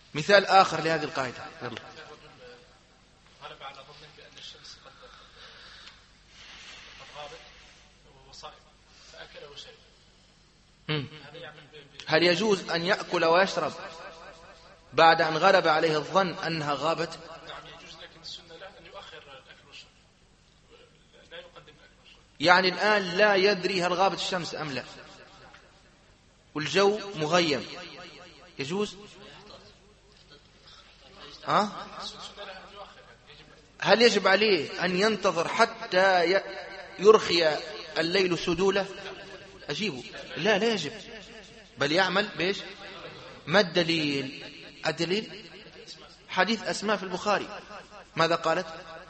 مثال آخر لهذه القاعدة. يلا. غلب على ظنه بأن الشمس قد غابت وهو صائم فأكل وشرب. هل يجوز أن يأكل ويشرب بعد أن غلب عليه الظن أنها غابت؟ نعم يجوز، لكن السنة له أن يؤخر الأكل والشرب، لا يقدم الأكل والشرب. يعني الآن لا يدري هل غابت الشمس أم لا، والجو مغيم، يجوز؟ هل يجب عليه أن ينتظر حتى يرخي الليل سدوله؟ أجيبه لا يجب، بل يعمل بإيش؟ ما الدليل؟ الدليل حديث أسماء في البخاري، ماذا قالت؟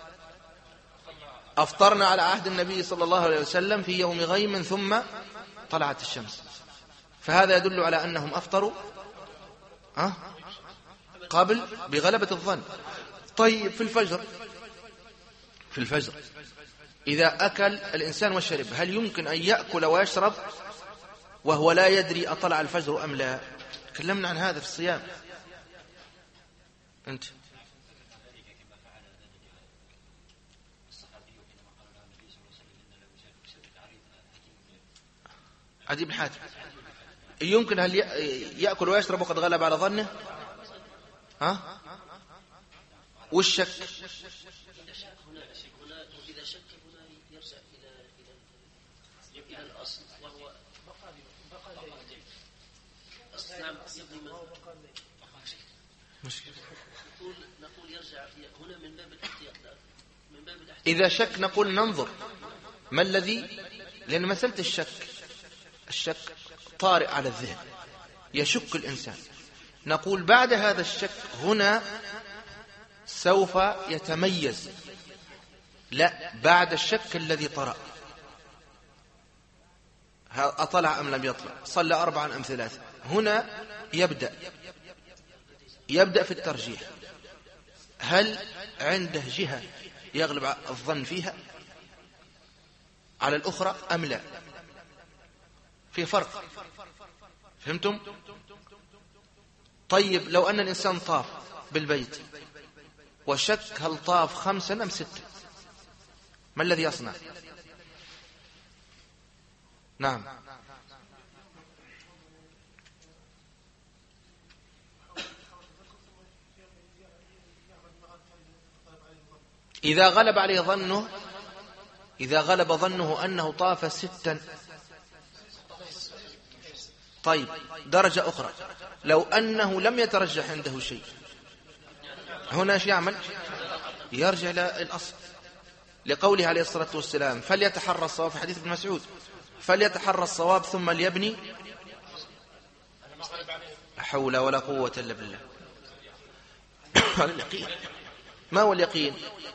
أفطرنا على عهد النبي صلى الله عليه وسلم في يوم غيم ثم طلعت الشمس، فهذا يدل على أنهم أفطروا قبل بغلبة الظن. طيب في الفجر إذا أكل الإنسان وشرب، هل يمكن أن يأكل ويشرب وهو لا يدري أطلع الفجر أم لا؟ تكلمنا عن هذا في الصيام. أنت عدي بن حاتم يمكن هل يأكل ويشرب وقد غلب على ظنه؟ والشك إذا شك هنا يرجع إلى الأصل وهو نعم نقول يرجع هنا من باب الاحتياط. إذا شك نقول ننظر ما الذي، لأن مسألة الشك طارئ على الذهن، يشك الإنسان. نقول بعد هذا الشك هنا سوف يتميز، لا بعد الشك الذي طرأ، أطلع أم لم يطلع، صلى 4 أم 3، هنا يبدأ في الترجيح، هل عنده جهة يغلب الظن فيها على الأخرى أم لا؟ في فرق، فهمتم؟ طيب لو أن الإنسان طاف بالبيت وشك هل طاف 5 أم 6، ما الذي يصنع؟ نعم إذا غلب عليه ظنه، إذا غلب ظنه أنه طاف 6، طيب درجة أخرى، لو أنه لم يترجح عنده شيء، هنا ايش يعمل؟ يرجع إلى الأصل، لقوله عليه الصلاة والسلام فليتحرى الصواب، في حديث ابن مسعود فليتحرى الصواب ثم ليبني، لا حول ولا قوة إلا بالله. اليقين، ما هو اليقين؟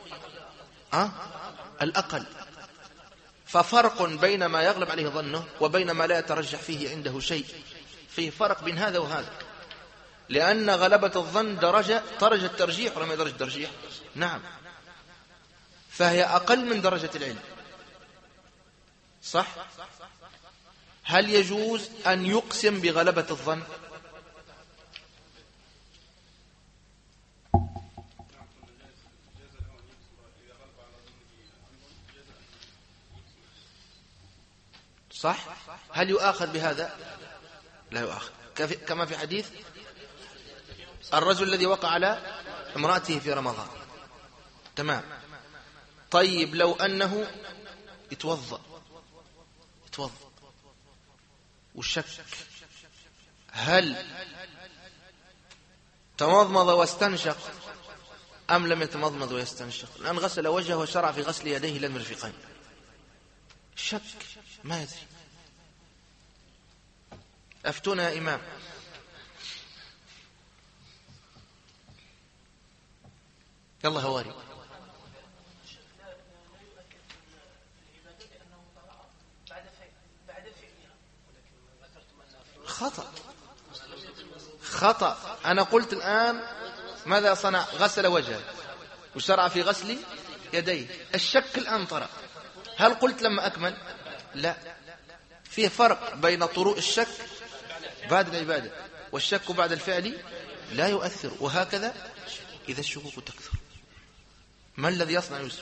الأقل. ففرق بين ما يغلب عليه ظنه وبين ما لا يترجح فيه عنده شيء، فيه فرق بين هذا وهذا، لأن غلبة الظن درجة ترجيح ولا ما درجة ترجيح؟ نعم، فهي أقل من درجة العلم، صح؟ هل يجوز أن يقسم بغلبة الظن؟ صح؟ هل يؤاخذ بهذا؟ لا يؤاخذ، كما في حديث الرجل الذي وقع على امرأته في رمضان. تمام. طيب لو أنه يتوضأ والشك، هل تمضمض واستنشق أم لم يتمضمض ويستنشق؟ الآن غسل وجهه وشرع في غسل يديه إلى المرفقين، شك ما يدري، أفتونا يا إمام. يلا هواري. خطأ. أنا قلت الآن ماذا صنع؟ غسل وجهه وشرع في غسل يديه، الشك الآن طرأ، هل قلت لما أكمل؟ لا، فيه فرق بين طروء الشك بعد العبادة والشك بعد الفعل لا يؤثر. وهكذا إذا الشكوك تكثر. ما الذي يصنع يوسف؟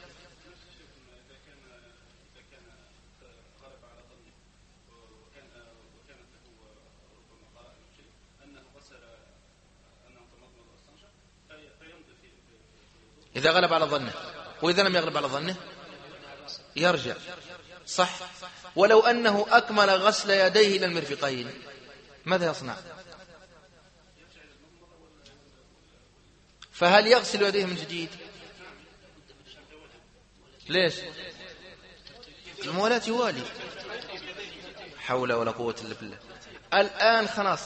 إذا غلب على ظنه، وإذا لم يغلب على ظنه يرجع. صح. ولو أنه أكمل غسل يديه إلى المرفقين ماذا يصنع؟ فهل يغسل يديه من جديد؟ ليش؟ الموالاة يوالي. حول ولا قوة إلا بالله. الآن خلاص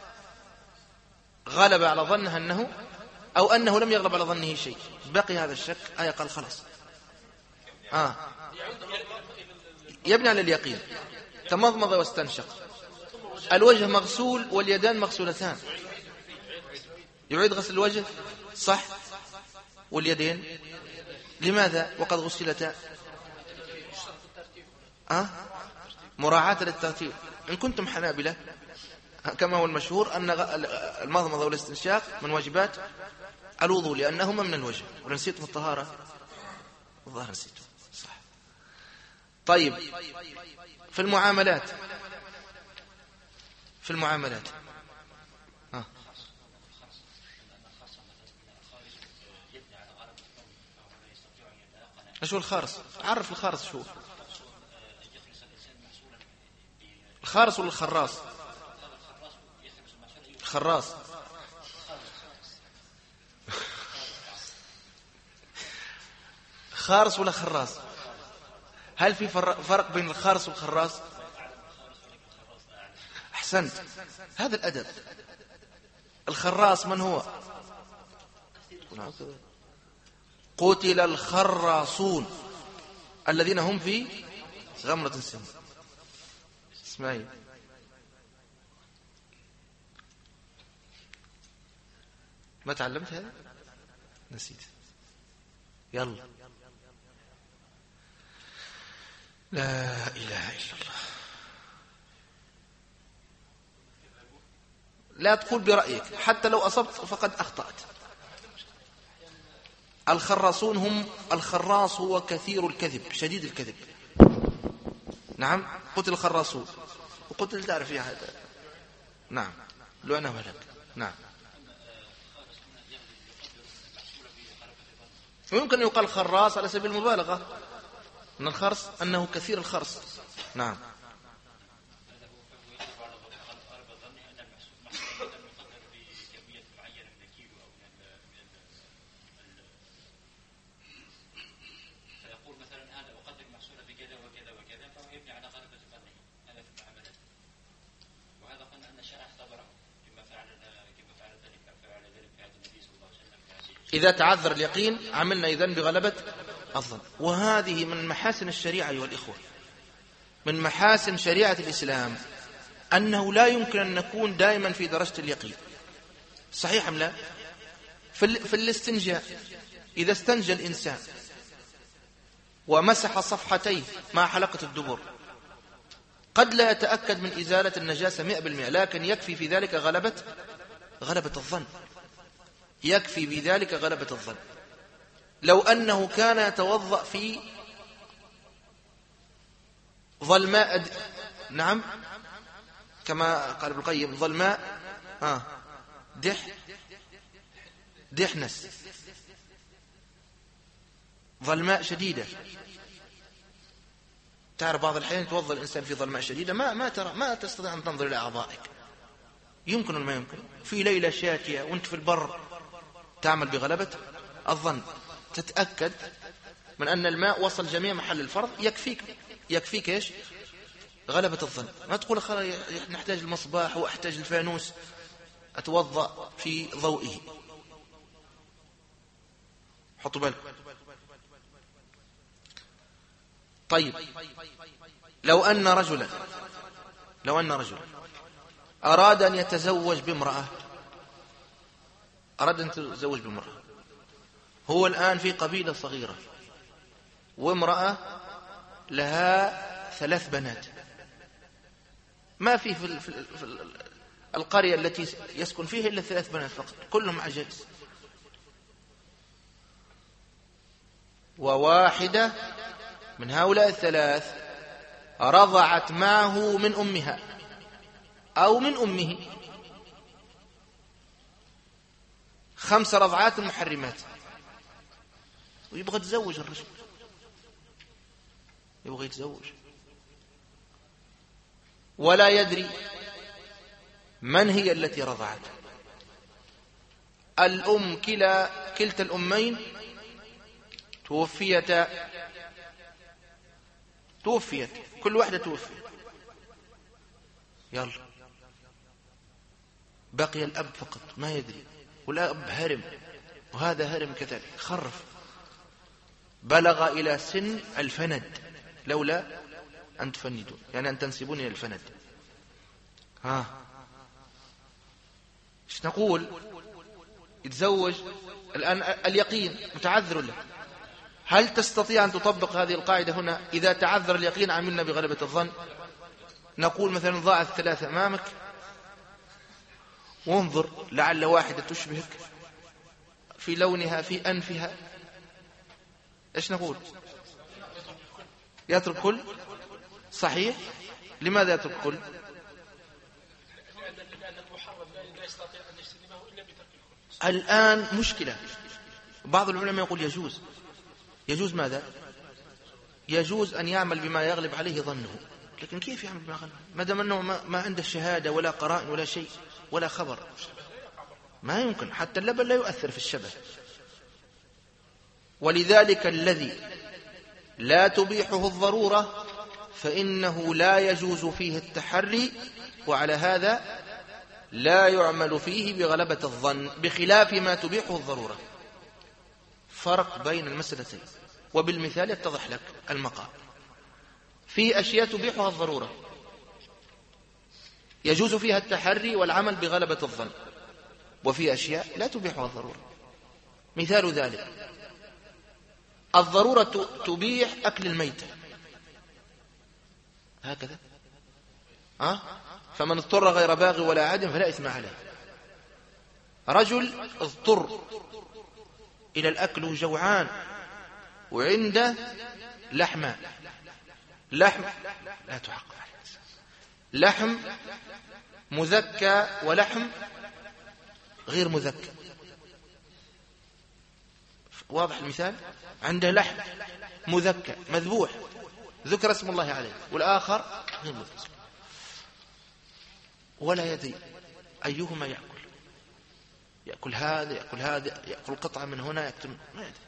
غلب على ظنه أنه أو أنه لم يغلب على ظنه شيء، بقي هذا الشك. قال خلاص يبني على اليقين. تمضمض واستنشق، الوجه مغسول واليدان مغسولتان، يعيد غسل الوجه صح، واليدين لماذا وقد غسلتا؟ مراعاة للترتيب. إن كنتم حنابلة كما هو المشهور أن المضمضة والاستنشاق من واجبات الوضوء لأنهما من الوجه. ونسيتم الطهارة؟ الظاهر نسيتم صح. طيب في المعاملات شو الخارص؟ عرف الخارص شو الخارص ولا الخراص؟ الخراص. خارص ولا خراص؟ هل في فرق بين الخارص والخراص؟ أحسنت، هذا الأدب. الخراص من هو؟ قتل الخراصون الذين هم في غمرة السم. اسمعي، ما تعلمت هذا؟ نسيت. يلا، لا إله إلا الله. لا تقول برأيك، حتى لو أصبت فقد أخطأت. الخراصون هم الخراص هو كثير الكذب شديد الكذب. نعم، قتل الخراصون. وقتل تعرف يا هذا. نعم، لعنه وهلك. نعم، ويمكن يقال خراص على سبيل المبالغة من الخرص أنه كثير الخرص. نعم. إذا تعذر اليقين عملنا إذن بغلبة الظن. وهذه من محاسن الشريعة أيها الإخوة، من محاسن شريعة الإسلام أنه لا يمكن أن نكون دائما في درجة اليقين. صحيح أم لا؟ في الاستنجاء إذا استنجى الإنسان ومسح صفحتيه مع حلقة الدبر قد لا يتأكد من إزالة النجاسة 100%، لكن يكفي في ذلك غلبة الظن. يكفي بذلك غلبة الظن. لو أنه كان يتوضأ في ظلماء نعم كما قال ابن القيم ظلماء دحنس، ظلماء شديدة. تعرف بعض الأحيان يتوضأ الإنسان في ظلماء شديدة ما تستطيع أن تنظر إلى أعضائك. يمكن ولا ما يمكن؟ في ليلة شاتية وانت في البر تعمل بغلبة الظن، تتأكد من أن الماء وصل جميع محل الفرض، يكفيك إيش؟ غلبة الظن. ما تقول نحتاج المصباح وأحتاج الفانوس أتوضأ في ضوئه. حطوا بالك. طيب لو أن رجلا أراد أن يتزوج بامرأة، هو الآن في قبيلة صغيرة وامرأة لها 3 بنات، ما في القرية التي يسكن فيها إلا 3 بنات فقط، كلهم عجائز. وواحدة من هؤلاء 3 رضعت معه من أمها أو من أمه 5 رضعات محرمات، ويبغى يتزوج الرجل، يبغى يتزوج ولا يدري من هي التي رضعته. الأم كلتا الأمين توفيت، كل واحدة توفيت. يلا بقي الأب فقط ما يدري، والأب هرم وهذا هرم كذلك، خرف بلغ إلى سن الفند، لولا أن تفندون يعني أن تنسبون إلى الفند. ايش نقول؟ يتزوج الآن اليقين متعذر له. هل تستطيع أن تطبق هذه القاعدة هنا؟ إذا تعذر اليقين عملنا بغلبة الظن. نقول مثلا ضاعت 3 أمامك، وانظر لعل واحدة تشبهك في لونها في أنفها، ايش نقول؟ يترك كل. صحيح. لماذا يترك كل؟ لأن المحرم لا يستطيع أن يجتنبه إلا بترك الكل. الآن مشكلة، بعض العلماء يقول يجوز ماذا؟ يجوز أن يعمل بما يغلب عليه ظنه. لكن كيف يعمل بما يغلب؟ ما دام أنه ما عنده شهادة ولا قرائن ولا شيء ولا خبر، ما يمكن. حتى اللبن لا يؤثر في الشبه. ولذلك الذي لا تبيحه الضرورة فإنه لا يجوز فيه التحري، وعلى هذا لا يعمل فيه بغلبة الظن، بخلاف ما تبيحه الضرورة. فرق بين المسألتين، وبالمثال يتضح لك المقام. في أشياء تبيحها الضرورة يجوز فيها التحري والعمل بغلبة الظن، وفي أشياء لا تبيحها الضرورة. مثال ذلك الضرورة تبيح أكل الميتة، هكذا فمن اضطر غير باغ ولا عاد فلا إثم عليه. رجل اضطر إلى الأكل وجوعان وعنده لحم لا تحق عليه، لحم مذكى ولحم غير مذكى. واضح المثال؟ عنده لحم مذكى مذبوح ذكر اسم الله عليه، والآخر غير مذكى، ولا يدري أيهما يأكل هذا يأكل هذا، يأكل قطعة من هنا يأكل ما يدري.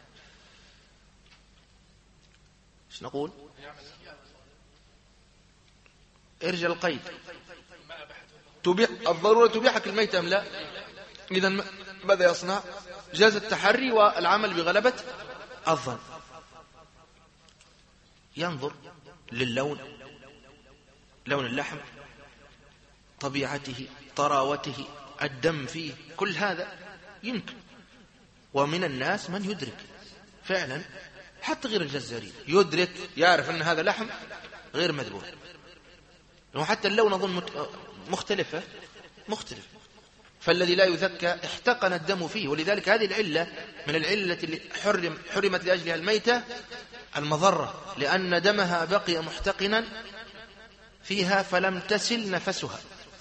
ايش نقول؟ ارجع القيد. الضرورة تبيحك الميت أم لا؟ إذن ماذا يصنع؟ جاز التحري والعمل بغلبة الظن. ينظر للون، لون اللحم، طبيعته، طراوته، الدم فيه، كل هذا يمكن. ومن الناس من يدرك فعلا، حتى غير الجزارين يدرك، يعرف أن هذا لحم غير مذبوح، وحتى اللون أظن مختلف. فالذي لا يذكى احتقن الدم فيه. ولذلك هذه العلة من العلة التي حرمت لأجلها الميتة، المضرة، لأن دمها بقي محتقنا فيها فلم تسل نفسها،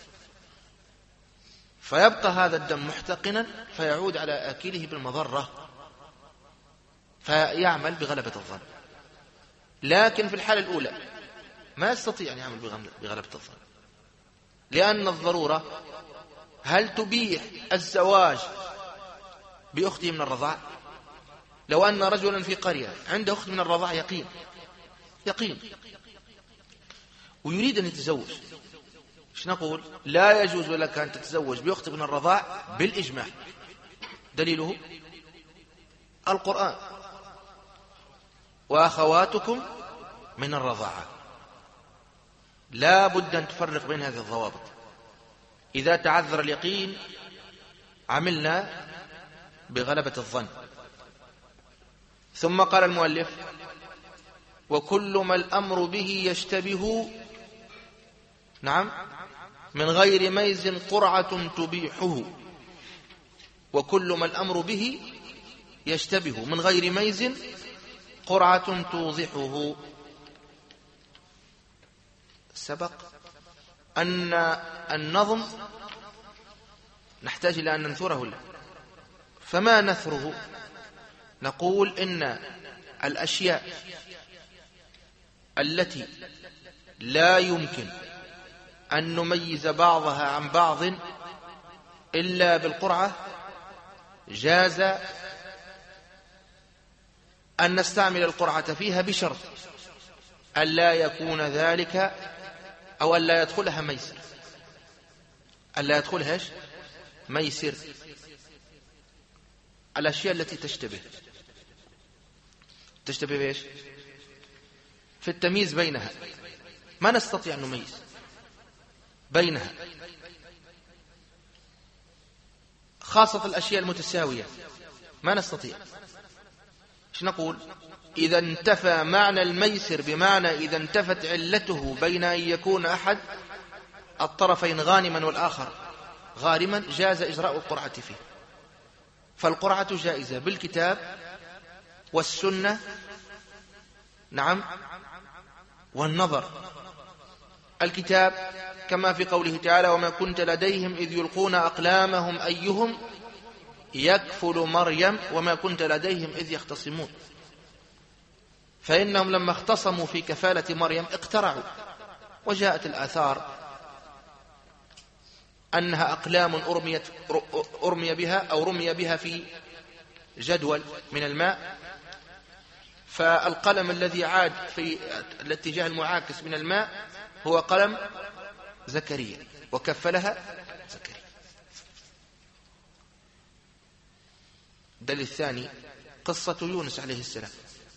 فيبقى هذا الدم محتقنا فيعود على آكله بالمضرة، فيعمل بغلبة الظن. لكن في الحالة الأولى ما يستطيع أن يعمل بغلبة الظن، لأن الضرورة هل تبيح الزواج بأخته من الرضاع؟ لو أن رجلا في قرية عنده أخت من الرضاع يقين ويريد أن يتزوج، ايش نقول؟ لا يجوز لك أن تتزوج بأخت من الرضاع بالإجماع. دليله القرآن: وأخواتكم من الرضاعة. لا بد أن تفرق بين هذه الضوابط. إذا تعذر اليقين عملنا بغلبة الظن. ثم قال المؤلف: وكل ما الأمر به يشتبه، نعم، من غير ميز قرعة تبيحه، وكل ما الأمر به يشتبه. من غير ميز قرعة توضحه. سبق أن النظم نحتاج إلى أن ننثره له. فما نثره؟ نقول إن الأشياء التي لا يمكن أن نميز بعضها عن بعض إلا بالقرعة جاز أن نستعمل القرعة فيها بشرط ألا يكون ذلك أو ألا يدخلها ميسر. ألا يدخلها ميسر. الأشياء التي تشتبه بإيش؟ في التمييز بينها ما نستطيع أن نميز بينها، خاصة الأشياء المتساوية ما نستطيع. ايش نقول؟ إذا انتفى معنى الميسر بمعنى إذا انتفت علته بين أن يكون أحد الطرفين غانما والآخر غارما جاز إجراء القرعة فيه. فالقرعة جائزة بالكتاب والسنة، نعم، والنظر. الكتاب كما في قوله تعالى: وما كنت لديهم إذ يلقون أقلامهم أيهم يكفل مريم وما كنت لديهم إذ يختصمون. فإنهم لما اختصموا في كفالة مريم اقترعوا، وجاءت الآثار أنها أقلام أرمي بها أو رمي بها في جدول من الماء، فالقلم الذي عاد في الاتجاه المعاكس من الماء هو قلم زكريا، وكفلها زكريا. الدليل الثاني قصة يونس عليه السلام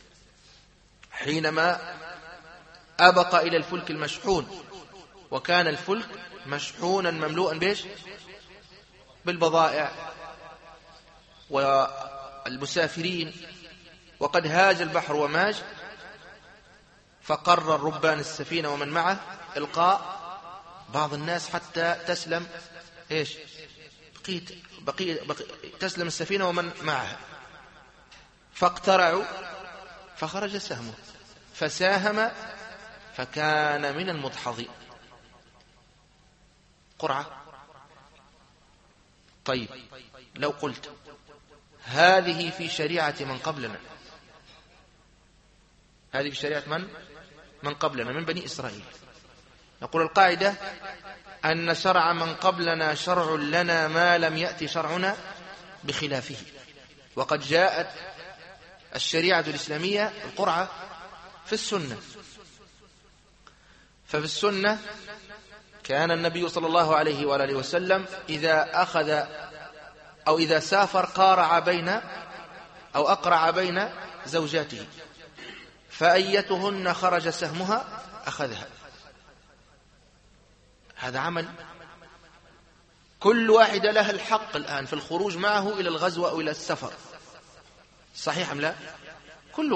حينما أبق إلى الفلك المشحون، وكان الفلك مشحونا مملوءا بيش بالبضائع والمسافرين، وقد هاج البحر وماج، فقرر ربان السفينة ومن معه إلقاء بعض الناس حتى تسلم إيش بقي تسلم السفينة ومن معها. فاقترعوا فخرج سهمه فساهم فكان من المدحضين. قرعة. طيب لو قلت هذه في شريعة من قبلنا، هذه في شريعة من قبلنا من بني إسرائيل، نقول القاعدة أن شرع من قبلنا شرع لنا ما لم يأتي شرعنا بخلافه. وقد جاءت الشريعة الإسلامية القرعة في السنة. ففي السنة كان النبي صلى الله عليه وآله وسلم إذا أخذ أو إذا سافر قارع بين أو أقرع بين زوجاته، فأيتهن خرج سهمها أخذها. هذا عمل كل واحدة لها الحق الآن في الخروج معه إلى الغزو أو إلى السفر، صحيح أم لا؟ كل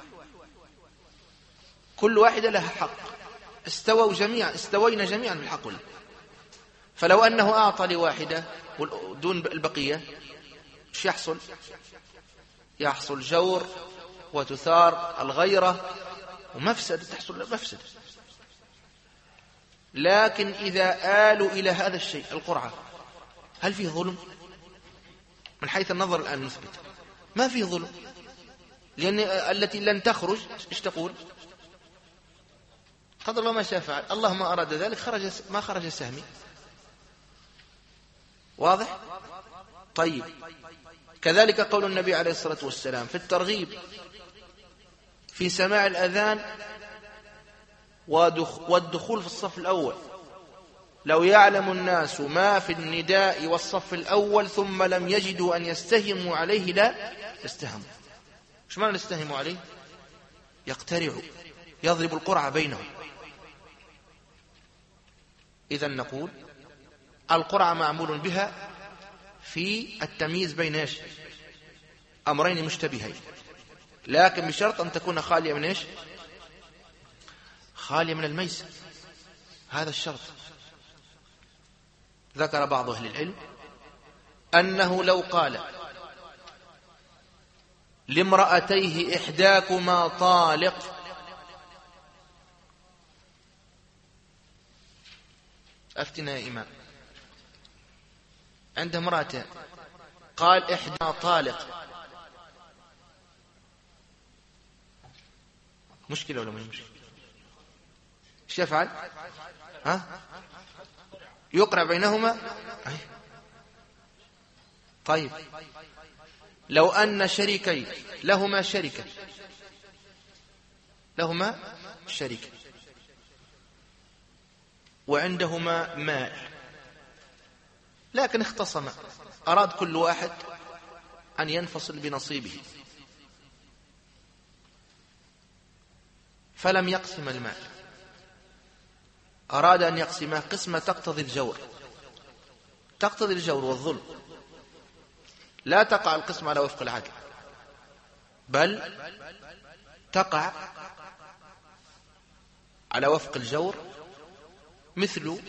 واحدة لها حق. استوينا جميعا بالحق. فلو أنه أعطى لواحدة دون البقية ايش يحصل جور وتثار الغيرة ومفسدة، تحصل مفسدة. لكن إذا آلوا إلى هذا الشيء القرعة، هل فيه ظلم؟ من حيث النظر الآن نثبت ما فيه ظلم، لأن التي لن تخرج ايش تقول؟ قدر الله ما شاء فعل، الله ما أراد ذلك، ما خرج سهمي. واضح؟ طيب كذلك قول النبي عليه الصلاة والسلام في الترغيب في سماع الأذان والدخول في الصف الأول: لو يعلم الناس ما في النداء والصف الأول ثم لم يجدوا أن يستهموا عليه لا يستهموا. ايش معنى يستهموا عليه؟ يقترعوا، يضرب القرعة بينهم. إذن نقول القرعة معمول بها في التمييز بين ايش؟ أمرين مشتبهين، لكن بشرط أن تكون خالية من ايش؟ خالية من الميسر. هذا الشرط. ذكر بعض أهل العلم أنه لو قال لامرأتيه إحداكما طالق، أفتنا يا إمام، عند امرأة قال إحدى طالق، مشكلة ولا مش مشكلة؟ ايش يفعل؟ يقرع بينهما. طيب لو أن شريكين لهما شركة وعندهما مال، لكن اختصما، أراد كل واحد أن ينفصل بنصيبه، فلم يقسم المال، أراد أن يقسمه قسمة تقتضي الجور والظلم. لا تقع القسمة على وفق العدل، بل تقع على وفق الجور، مثل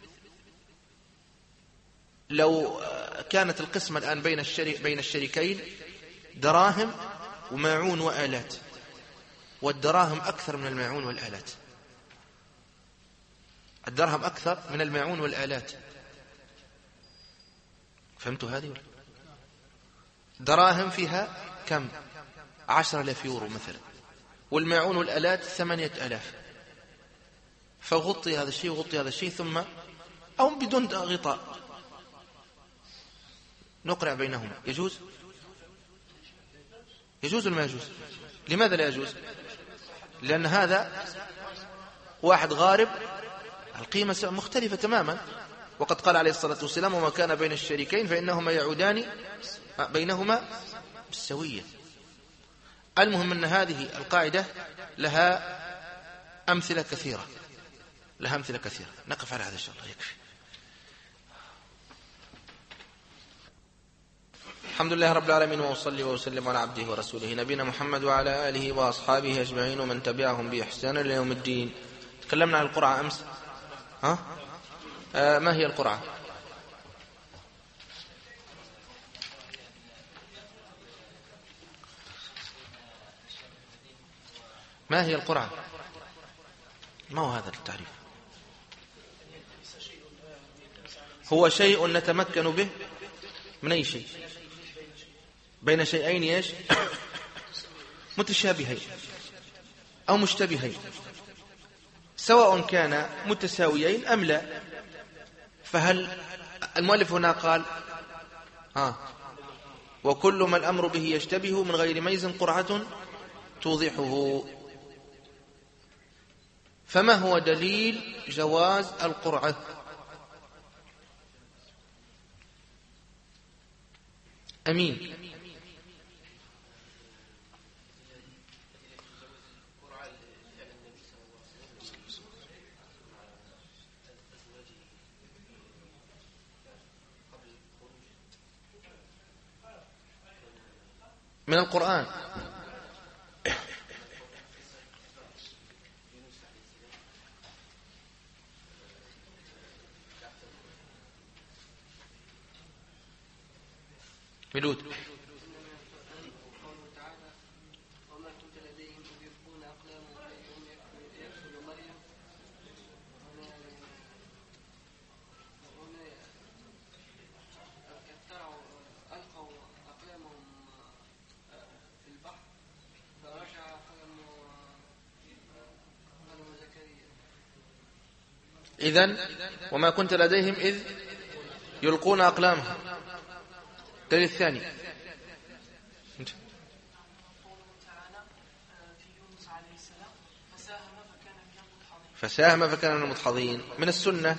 لو كانت القسمة الآن بين الشريكين دراهم وماعون وآلات، والدراهم أكثر من الماعون والآلات، الدرهم أكثر من الماعون والآلات. فهمتوا هذه؟ دراهم فيها كم؟ 10,000 يورو مثلا، والماعون والآلات 8,000. فغطي هذا الشيء وغطي هذا الشيء، ثم أو بدون غطاء نقرع بينهما. يجوز ولا ما يجوز؟ لماذا لا يجوز؟ لأن هذا واحد غارب، القيمة مختلفة تماما، وقد قال عليه الصلاة والسلام: وما كان بين الشريكين فإنهما يعودان بينهما بالسوية. المهم أن هذه القاعدة لها أمثلة كثيرة. نقف على هذا إن شاء الله، يكفي. الحمد لله رب العالمين، وأصلي وأسلم على عبده ورسوله نبينا محمد وعلى آله وأصحابه أجمعين ومن تبعهم بإحسان إلى يوم الدين. تكلمنا عن القرعة أمس. ما هي القرعة؟ ما هي القرعة؟ ما هو هذا التعريف؟ هو شيء نتمكن به من أي شيء بين شيئين ايش؟ متشابهين أو مشتبهين، سواء كان متساويين أم لا. فهل المؤلف هنا قال وكل ما الأمر به يشتبه من غير ميز قرعة توضحه. فما هو دليل جواز القرعة؟ أمين. من القرآن. ملود. إذن وما كنت لديهم إذ يلقون أقلامهم. الدليل الثاني فساهم فكان من المدحضين. من السنة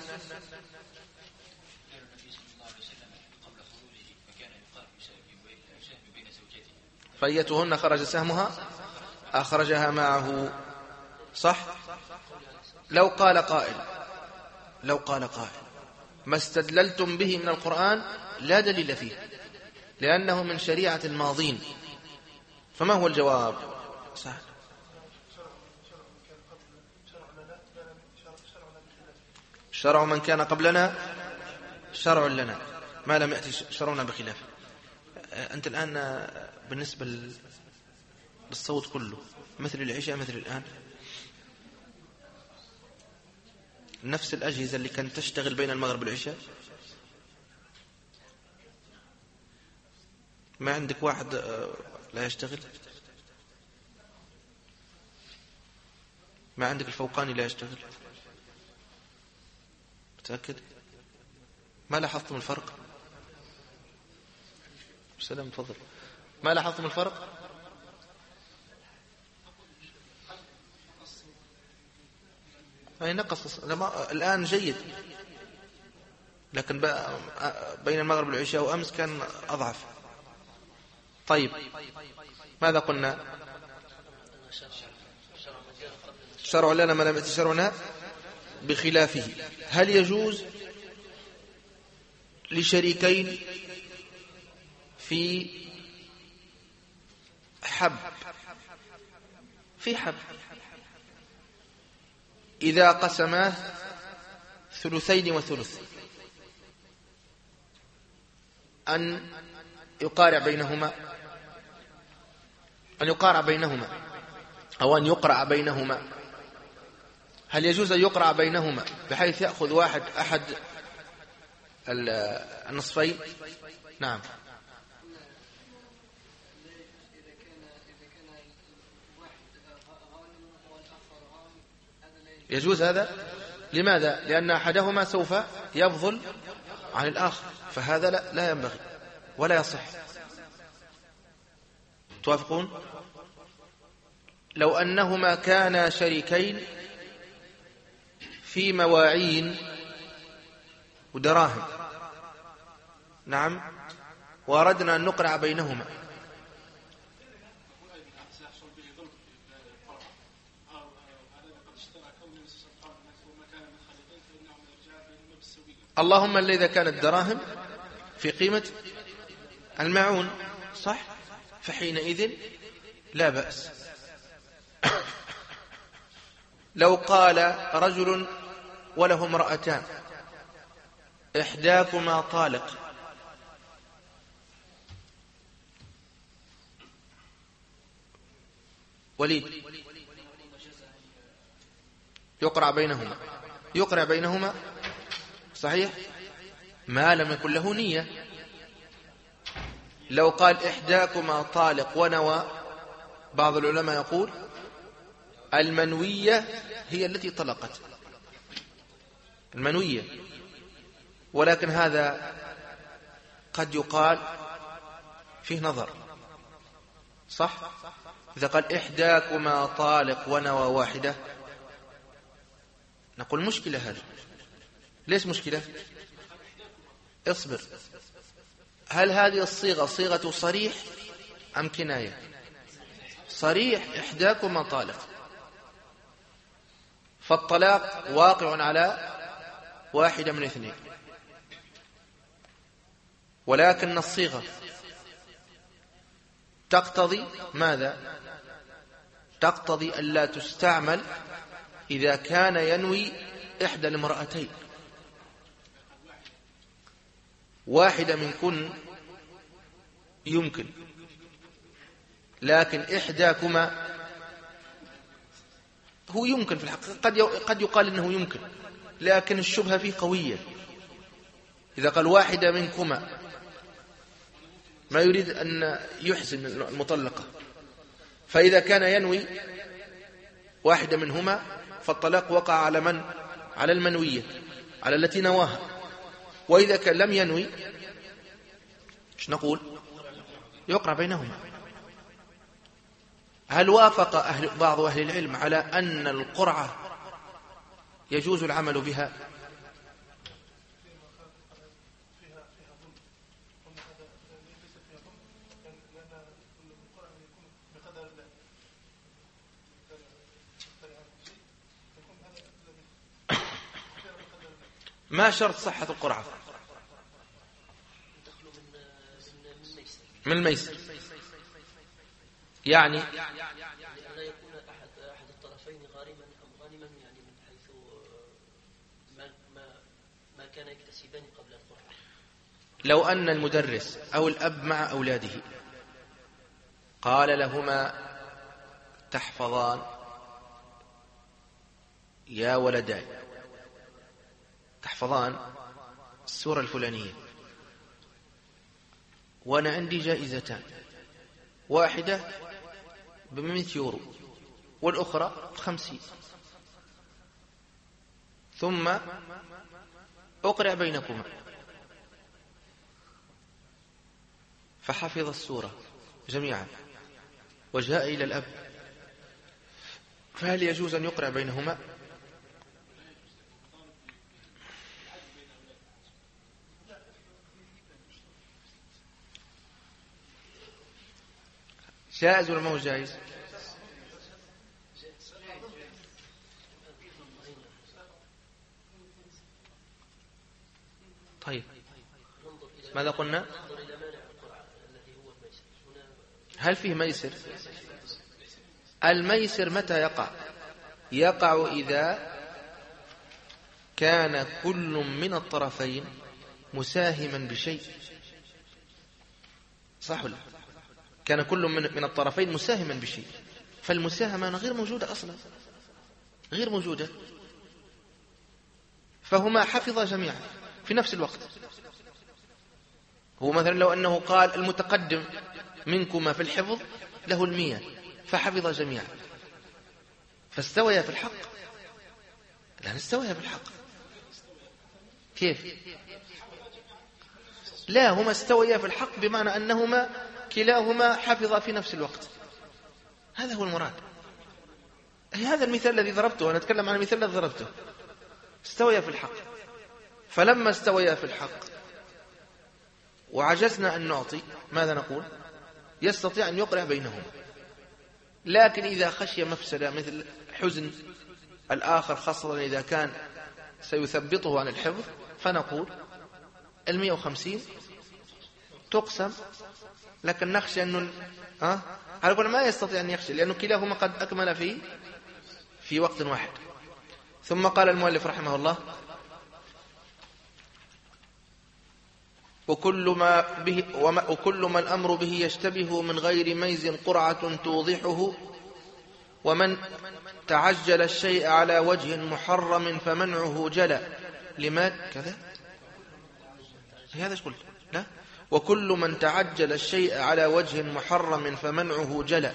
فأيتهن خرج سهمها أخرجها معه. صح؟ لو قال قائل ما استدللتم به من القرآن لا دليل فيه لأنه من شريعة الماضين، فما هو الجواب؟ سهل. شرع من كان قبلنا شرع لنا ما لم يأتي شرعنا بخلافه. أنت الآن بالنسبة للصوت كله مثل العشاء مثل الآن، نفس الأجهزة اللي كانت تشتغل بين المغرب والعشاء. ما عندك واحد لا يشتغل؟ ما عندك الفوقاني لا يشتغل؟ متأكد؟ ما لاحظتم الفرق؟ سلام تفضل. ما لاحظتم الفرق؟ أي نقص الآن جيد، لكن بين المغرب والعشاء وأمس كان أضعف. طيب ماذا قلنا؟ شرع لنا ما لم يأتي شرعنا بخلافه. هل يجوز لشريكين في حب إذا قسماه ثلثين وثلث أن يقارع بينهما أو أن يقرع بينهما؟ هل يجوز أن يقرع بينهما بحيث يأخذ واحد أحد النصفين؟ نعم. يجوز هذا. لماذا؟ لأن أحدهما سوف يفضل عن الآخر، فهذا لا ينبغي ولا يصح. توافقون؟ لو أنهما كانا شريكين في مواعين ودراهم، نعم، وأردنا أن نقرع بينهما، اللهم إلا إذا كانت دراهم في قيمة الماعون، صح؟ فحينئذ لا بأس. لو قال رجل وله امرأتان إحداكما طالق، وليد، يقرع بينهما صحيح ما لم يكن له نية. لو قال إحداكما طالق ونوى، بعض العلماء يقول المنوية هي التي طلقت، المنوية، ولكن هذا قد يقال فيه نظر، صح؟ إذا قال إحداكما طالق ونوى واحدة نقول مشكلة. هذا ليش مشكلة؟ اصبر. هل هذه الصيغة صيغة صريح أم كناية؟ صريح، إحداكما طالق، فالطلاق واقع على واحدة من اثنين، ولكن الصيغة تقتضي ماذا؟ تقتضي ألا تستعمل إذا كان ينوي إحدى المرأتين. واحدة منكن يمكن، لكن إحداكما هو يمكن في الحقيقة، قد يقال إنه يمكن، لكن الشبهة فيه قوية. إذا قال واحدة منكما ما يريد أن يحسن المطلقة، فإذا كان ينوي واحدة منهما فالطلاق وقع على من؟ على المنوية، على التي نواها. وإذا كان لم ينوي ايش نقول؟ يقرع بينهما. هل وافق بعض أهل العلم على أن القرعة يجوز العمل بها؟ ما شرط صحة القرعة؟ من الميسر، يعني لا يكون أحد الطرفين غارما أم غانما، يعني من حيث ما كان يكتسبان قبل القرآن. لو أن المدرس أو الأب مع أولاده قال لهما تحفظان يا ولداي، تحفظان السورة الفلانية، وأنا عندي جائزتان، واحدة ب100 يورو والأخرى ب50، ثم أقرع بينكما، فحفظ السورة جميعا وجاء إلى الأب، فهل يجوز أن يقرع بينهما؟ جائز ولا ما هو جائز؟ طيب ماذا قلنا؟ هل فيه ميسر؟ الميسر متى يقع؟ يقع إذا كان كل من الطرفين مساهما بشيء، صح ولا؟ كان كل من الطرفين مساهما بشيء، فالمساهمة غير موجودة أصلا، غير موجودة، فهما حفظا جميعا في نفس الوقت. هو مثلا لو أنه قال المتقدم منكما في الحفظ له 100 فحفظ جميعا، فاستويا في الحق؟ لا نستويا في الحق. كيف؟ لا، هما استويا في الحق بمعنى أنهما كلاهما حفظ في نفس الوقت، هذا هو المراد. هذا المثال الذي ضربته، أنا أتكلم عن المثال الذي ضربته، استويا في الحق، فلما استويا في الحق وعجزنا أن نعطي، ماذا نقول؟ يستطيع أن يقرع بينهم. لكن إذا خشي مفسدة مثل حزن الآخر، خاصة إذا كان سيثبطه عن الحفظ، فنقول 150 تقسم، لكن نخشى أنه على كل ما يستطيع أن يخشى، لأنه كلاهما قد أكمل في وقت واحد. ثم قال المؤلف رحمه الله: وكل ما الأمر به يشتبه من غير ميز قرعة توضحه، ومن تعجل الشيء على وجه محرم فمنعه جلى. لماذا كذا؟ هذا ايش قلت؟ لا، وكل من تعجل الشيء على وجه محرم فمنعه جلى.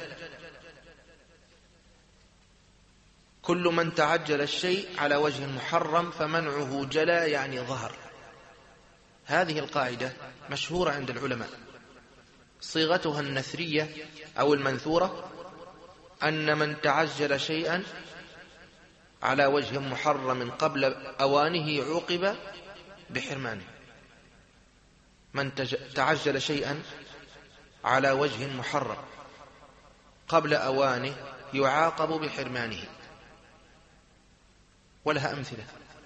كل من تعجل الشيء على وجه محرم فمنعه جلى، يعني ظهر. هذه القاعدة مشهورة عند العلماء، صيغتها النثرية أو المنثورة أن من تعجل شيئا على وجه محرم قبل أوانه عوقب بحرمانه. من تعجل شيئا على وجه محرم قبل أوانه يعاقب بحرمانه. ولها أمثلة.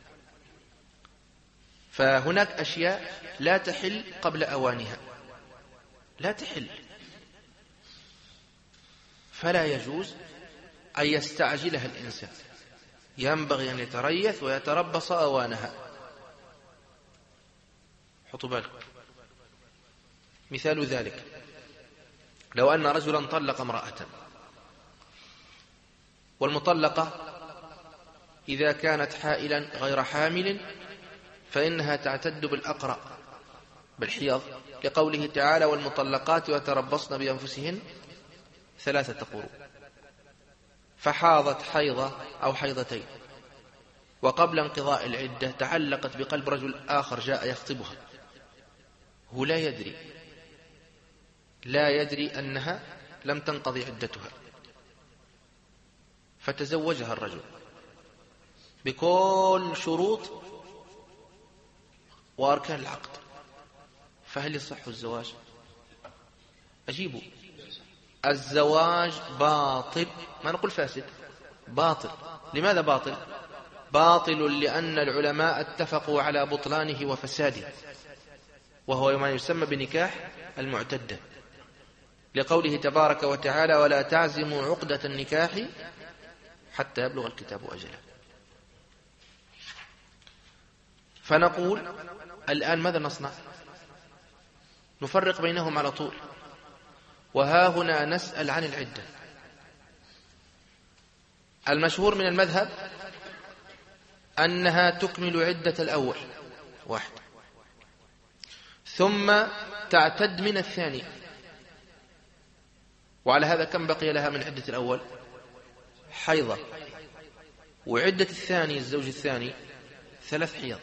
فهناك أشياء لا تحل قبل أوانها، لا تحل، فلا يجوز أن يستعجلها الإنسان، ينبغي أن يتريث ويتربص أوانها. حطوا بالكم. مثال ذلك: لو أن رجلا طلق امرأة، والمطلقة إذا كانت حائلا غير حامل فإنها تعتد بالأقرأ بالحيض، لقوله تعالى: والمطلقات يتربصن بأنفسهن 3 قروء. فحاضت حيضة أو حيضتين، وقبل انقضاء العدة تعلقت بقلب رجل آخر جاء يخطبها، هو لا يدري أنها لم تنقضي عدتها، فتزوجها الرجل بكل شروط وأركان العقد، فهل يصح الزواج؟ أجيبوا: الزواج باطل، ما نقول فاسد، باطل. لماذا باطل؟ باطل لأن العلماء اتفقوا على بطلانه وفساده، وهو ما يسمى بنكاح المعتدة، لقوله تبارك وتعالى: ولا تعزموا عقدة النكاح حتى يبلغ الكتاب أجله. فنقول الآن ماذا نصنع؟ نفرق بينهم على طول، وها هنا نسأل عن العدة. المشهور من المذهب أنها تكمل عدة الأول 1، ثم تعتد من الثاني. وعلى هذا كم بقي لها من عدة الأول؟ حيضة. وعدة الثاني الزوج الثاني 3 حيض،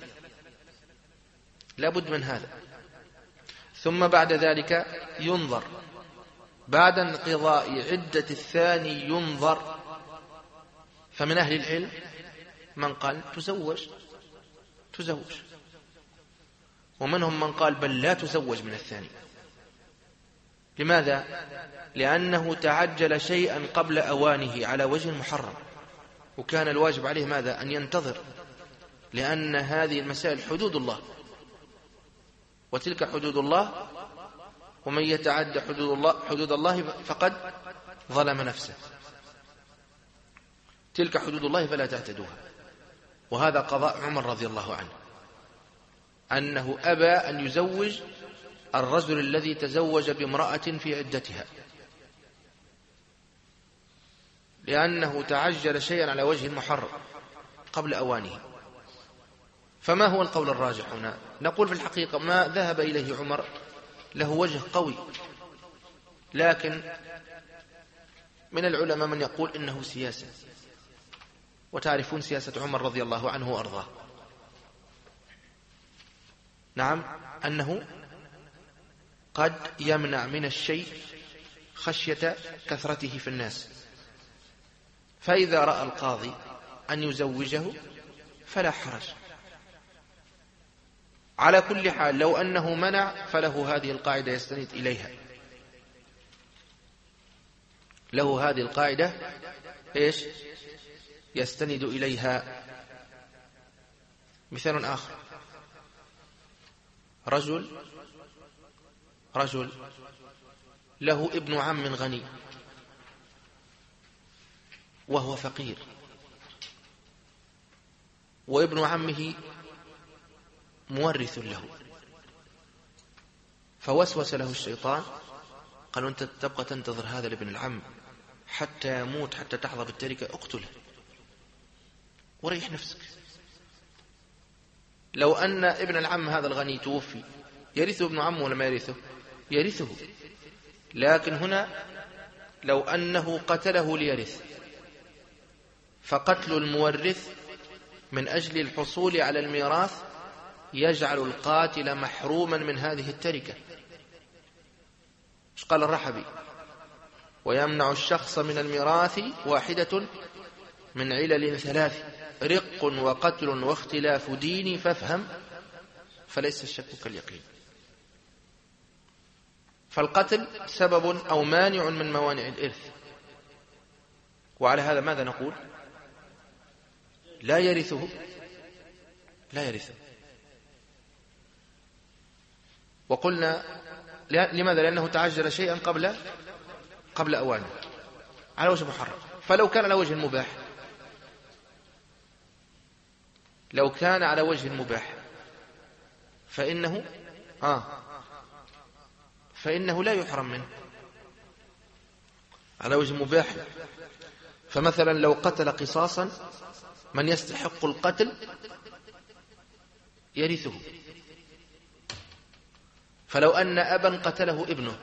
لا بد من هذا. ثم بعد ذلك ينظر، بعد انقضاء عدة الثاني ينظر. فمن أهل العلم من قال تزوج، ومنهم من قال بل لا تزوج من الثاني. لماذا؟ لأنه تعجل شيئا قبل أوانه على وجه محرم، وكان الواجب عليه ماذا؟ أن ينتظر، لأن هذه المسائل حدود الله، وتلك حدود الله، ومن يتعد حدود الله فقد ظلم نفسه. تلك حدود الله فلا تعتدوها. وهذا قضاء عمر رضي الله عنه، أنه أبى أن يزوج الرجل الذي تزوج بامرأة في عدتها، لأنه تعجل شيئا على وجه محرم قبل أوانه. فما هو القول الراجح هنا؟ نقول في الحقيقة ما ذهب إليه عمر له وجه قوي، لكن من العلماء من يقول إنه سياسة، وتعرفون سياسة عمر رضي الله عنه وأرضاه. نعم، أنه قد يمنع من الشيء خشية كثرته في الناس، فإذا رأى القاضي أن يزوجه فلا حرج. على كل حال لو أنه منع فله هذه القاعدة يستند إليها، له هذه القاعدة إيش يستند إليها. مثال آخر، رجل له ابن عم غني وهو فقير، وابن عمه مورث له، فوسوس له الشيطان قالوا أنت تبقى تنتظر هذا الابن العم حتى يموت حتى تحظى بالتركة، اقتله وريح نفسك. لو أن ابن العم هذا الغني توفي يرثه ابن عمه ولا ما يرثه؟ يرثه. لكن هنا لو أنه قتله ليرث، فقتل المورث من أجل الحصول على الميراث يجعل القاتل محروما من هذه التركة. ايش قال الرحبي؟ ويمنع الشخص من الميراث 1 من علل 3: رق وقتل واختلاف دين، فافهم فليس الشك كاليقين. فالقتل سبب أو مانع من موانع الإرث، وعلى هذا ماذا نقول؟ لا يرثه. وقلنا لماذا؟ لأنه تعجل شيئا قبل أوانه على وجه محرم. فلو كان على وجه المباح، لو كان على وجه المباح فإنه لا يحرم منه على وجه مباح. فمثلا لو قتل قصاصا من يستحق القتل يرثه. فلو أن أبا قتله ابنه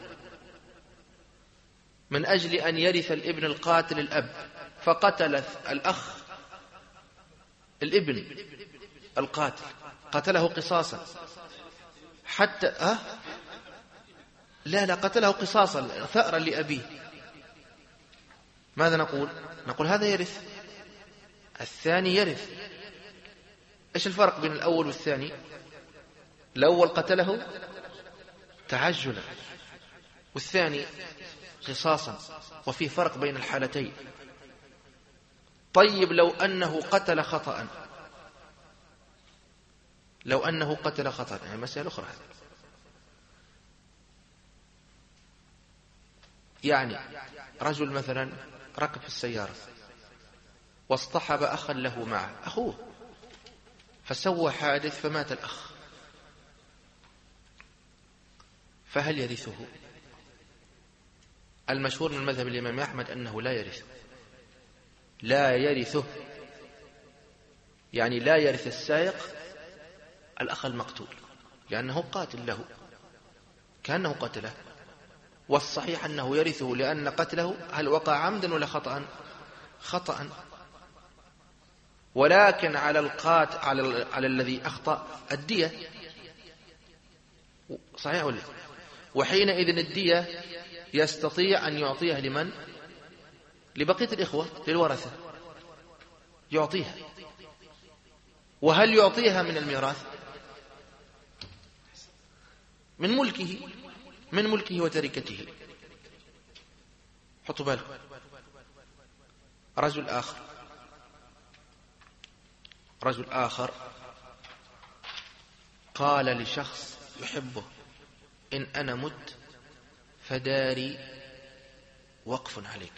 من أجل أن يرث الابن القاتل الأب، فقتل الأخ الابن القاتل قتله قصاصا حتى لا قتله قصاصا ثأرا لأبيه، ماذا نقول؟ نقول هذا يرث، الثاني يرث. إيش الفرق بين الأول والثاني؟ الأول قتله تعجلا، والثاني قصاصا، وفيه فرق بين الحالتين. طيب لو أنه قتل خطأ، يعني مسألة أخرى. يعني رجل مثلا ركب في السيارة واصطحب أخا له معه، أخوه فسوى حادث فمات الأخ، فهل يرثه؟ المشهور من مذهب الإمام أحمد أنه لا يرثه، لا يرثه، يعني لا يرث السائق الأخ المقتول، لأنه قاتل له، كأنه قتله. والصحيح أنه يرثه، لأن قتله هل وقع عمدا ولا خطأ؟ خطأ. ولكن على القاتل على الذي أخطأ الدية، صحيح ولا؟ وحينئذ الدية يستطيع أن يعطيها لمن؟ لبقية الإخوة، للورثة يعطيها. وهل يعطيها من الميراث؟ من ملكه وتركته. حطوا بالكم. رجل آخر قال لشخص يحبه: إن أنا مت فداري وقف عليك،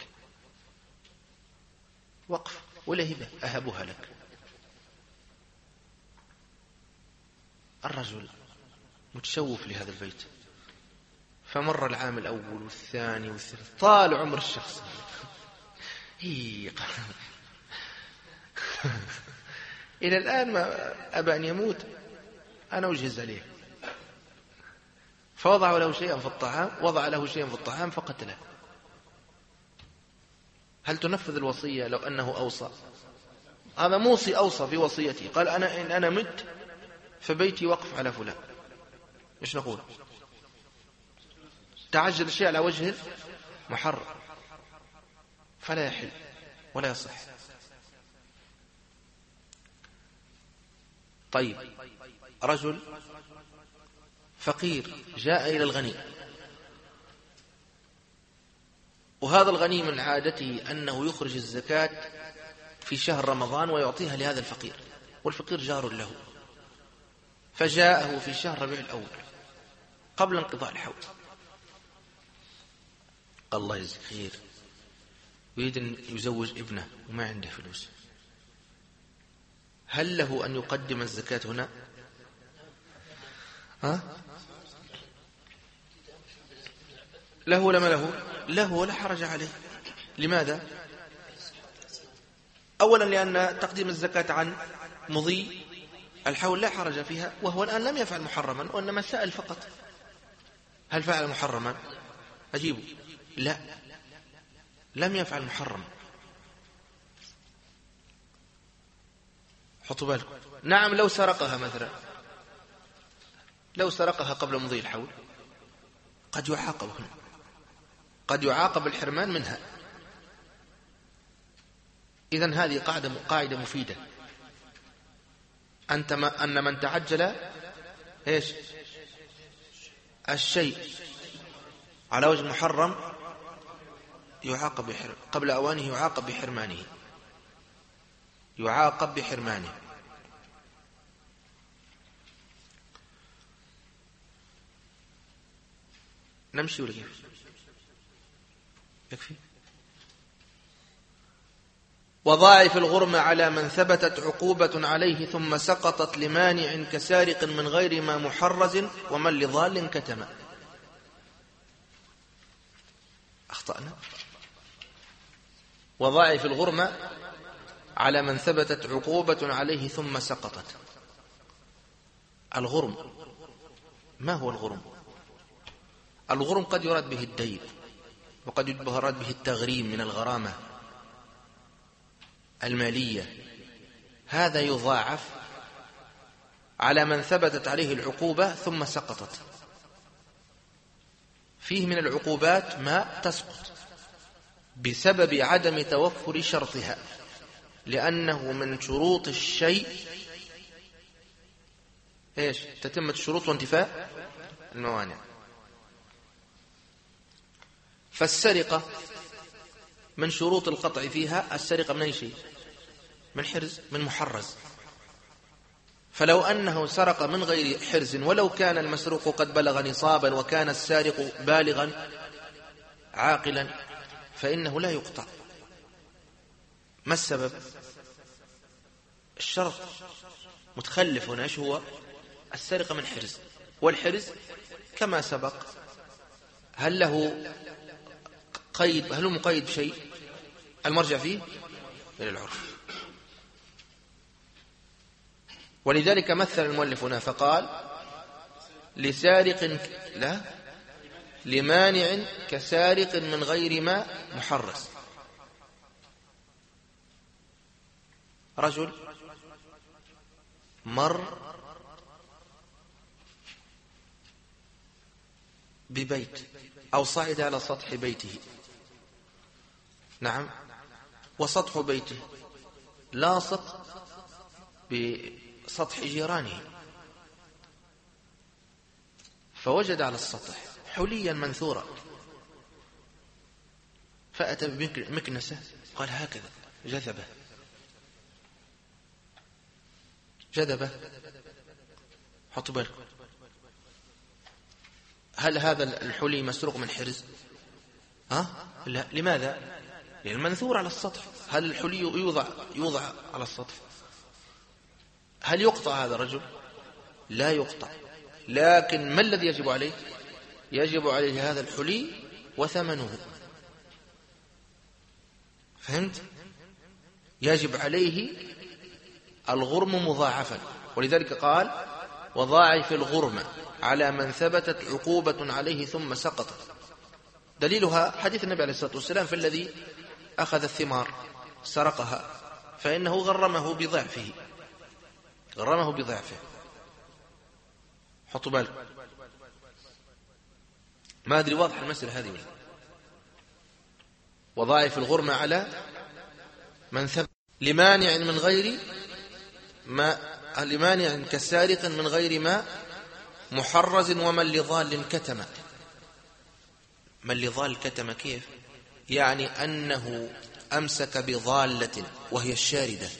وقف ولا هبة، أهبها لك. الرجل متشوف لهذا البيت، فمر العام الأول والثاني والثالث، طال عمر الشخص إلى الآن ما أبى أن يموت، أنا أجهز عليه. فوضع له شيئا في الطعام، فقتله. هل تنفذ الوصية لو أنه أوصى؟ هذا موصي أوصى في وصيته، قال إن أنا مت فبيتي وقف على فلان، إيش نقول؟ تعجل الشيء على وجه محرم، فلا يحل ولا يصح. طيب، رجل فقير جاء إلى الغني، وهذا الغني من عادته أنه يخرج الزكاة في شهر رمضان ويعطيها لهذا الفقير، والفقير جار له، فجاءه في شهر ربيع الأول قبل انقضاء الحول، قال: الله يجزيك خير، يريد أن يزوج ابنه وما عنده فلوس، هل له أن يقدم الزكاة هنا؟ له ولا ما له؟ له ولا حرج عليه. لماذا؟ أولا لأن تقديم الزكاة عن مضي الحول لا حرج فيها، وهو الآن لم يفعل محرما، وإنما سأل فقط. هل فعل محرما؟ أجيبه: لا، لم يفعل محرما. حطوا بالكم. نعم، لو سرقها مثلا، لو سرقها قبل مضي الحول قد يعاقب هنا، قد يعاقب الحرمان منها. إذن هذه قاعدة مفيدة، أن من تعجل الشيء على وجه محرم يعاقب قبل أوانه، يعاقب بحرمانه. نمشي ولا كيف؟ يكفي. وضاعف الغرم على من ثبتت عقوبة عليه ثم سقطت لمانع كسارق من غير ما محرز ومن لضال كتم. أخطأنا. وضاعف الغرم على من ثبتت عقوبة عليه ثم سقطت. الغرم، ما هو الغرم؟ الغرم قد يراد به الدين، وقد يراد به التغريم من الغرامة المالية. هذا يضاعف على من ثبتت عليه العقوبة ثم سقطت. فيه من العقوبات ما تسقط بسبب عدم توفر شرطها، لأنه من شروط الشيء تتمة الشروط وانتفاء الموانع. فالسرقة من شروط القطع فيها السرقة من أي شيء؟ من حرز، من محرز. فلو أنه سرق من غير حرز ولو كان المسروق قد بلغ نصابا وكان السارق بالغا عاقلا فإنه لا يقطع. ما السبب؟ الشرط متخلف هنا إيش هو؟ السرقة من حرز، والحرز كما سبق هل له قيد؟ هل هو مقيد بشيء؟ المرجع فيه إلى العرف. ولذلك مثل المؤلف هنا فقال لسارق لا لمانع كسارق من غير ما محرز. رجل مر ببيت أو صعد على سطح بيته، نعم، وسطح بيته لاصق بسطح جيرانه، فوجد على السطح حليا منثورا، فأتى بمكنسة قال هكذا جذبه. حطوا بالكم، هل هذا الحلي مسروق من حرز؟ لا. لماذا؟ لأن المنثور على السطح. هل الحلي يوضع على السطح؟ هل يقطع هذا الرجل؟ لا يقطع. لكن ما الذي يجب عليه؟ يجب عليه هذا الحلي وثمنه. فهمت؟ يجب عليه الغرم مضاعفا. ولذلك قال وضاعف الغرم على من ثبتت عقوبة عليه ثم سقط. دليلها حديث النبي عليه الصلاة والسلام في الذي أخذ الثمار سرقها فإنه غرمه بضعفه. حطوا بالك، ما أدري واضح المسألة هذه. وضاعف الغرم على من ثبت لمانع من غير ما، لمانع كسارق من غير ما محرز ومن لضال كتم. من لضال كتم كيف؟ يعني أنه أمسك بضالة وهي الشاردة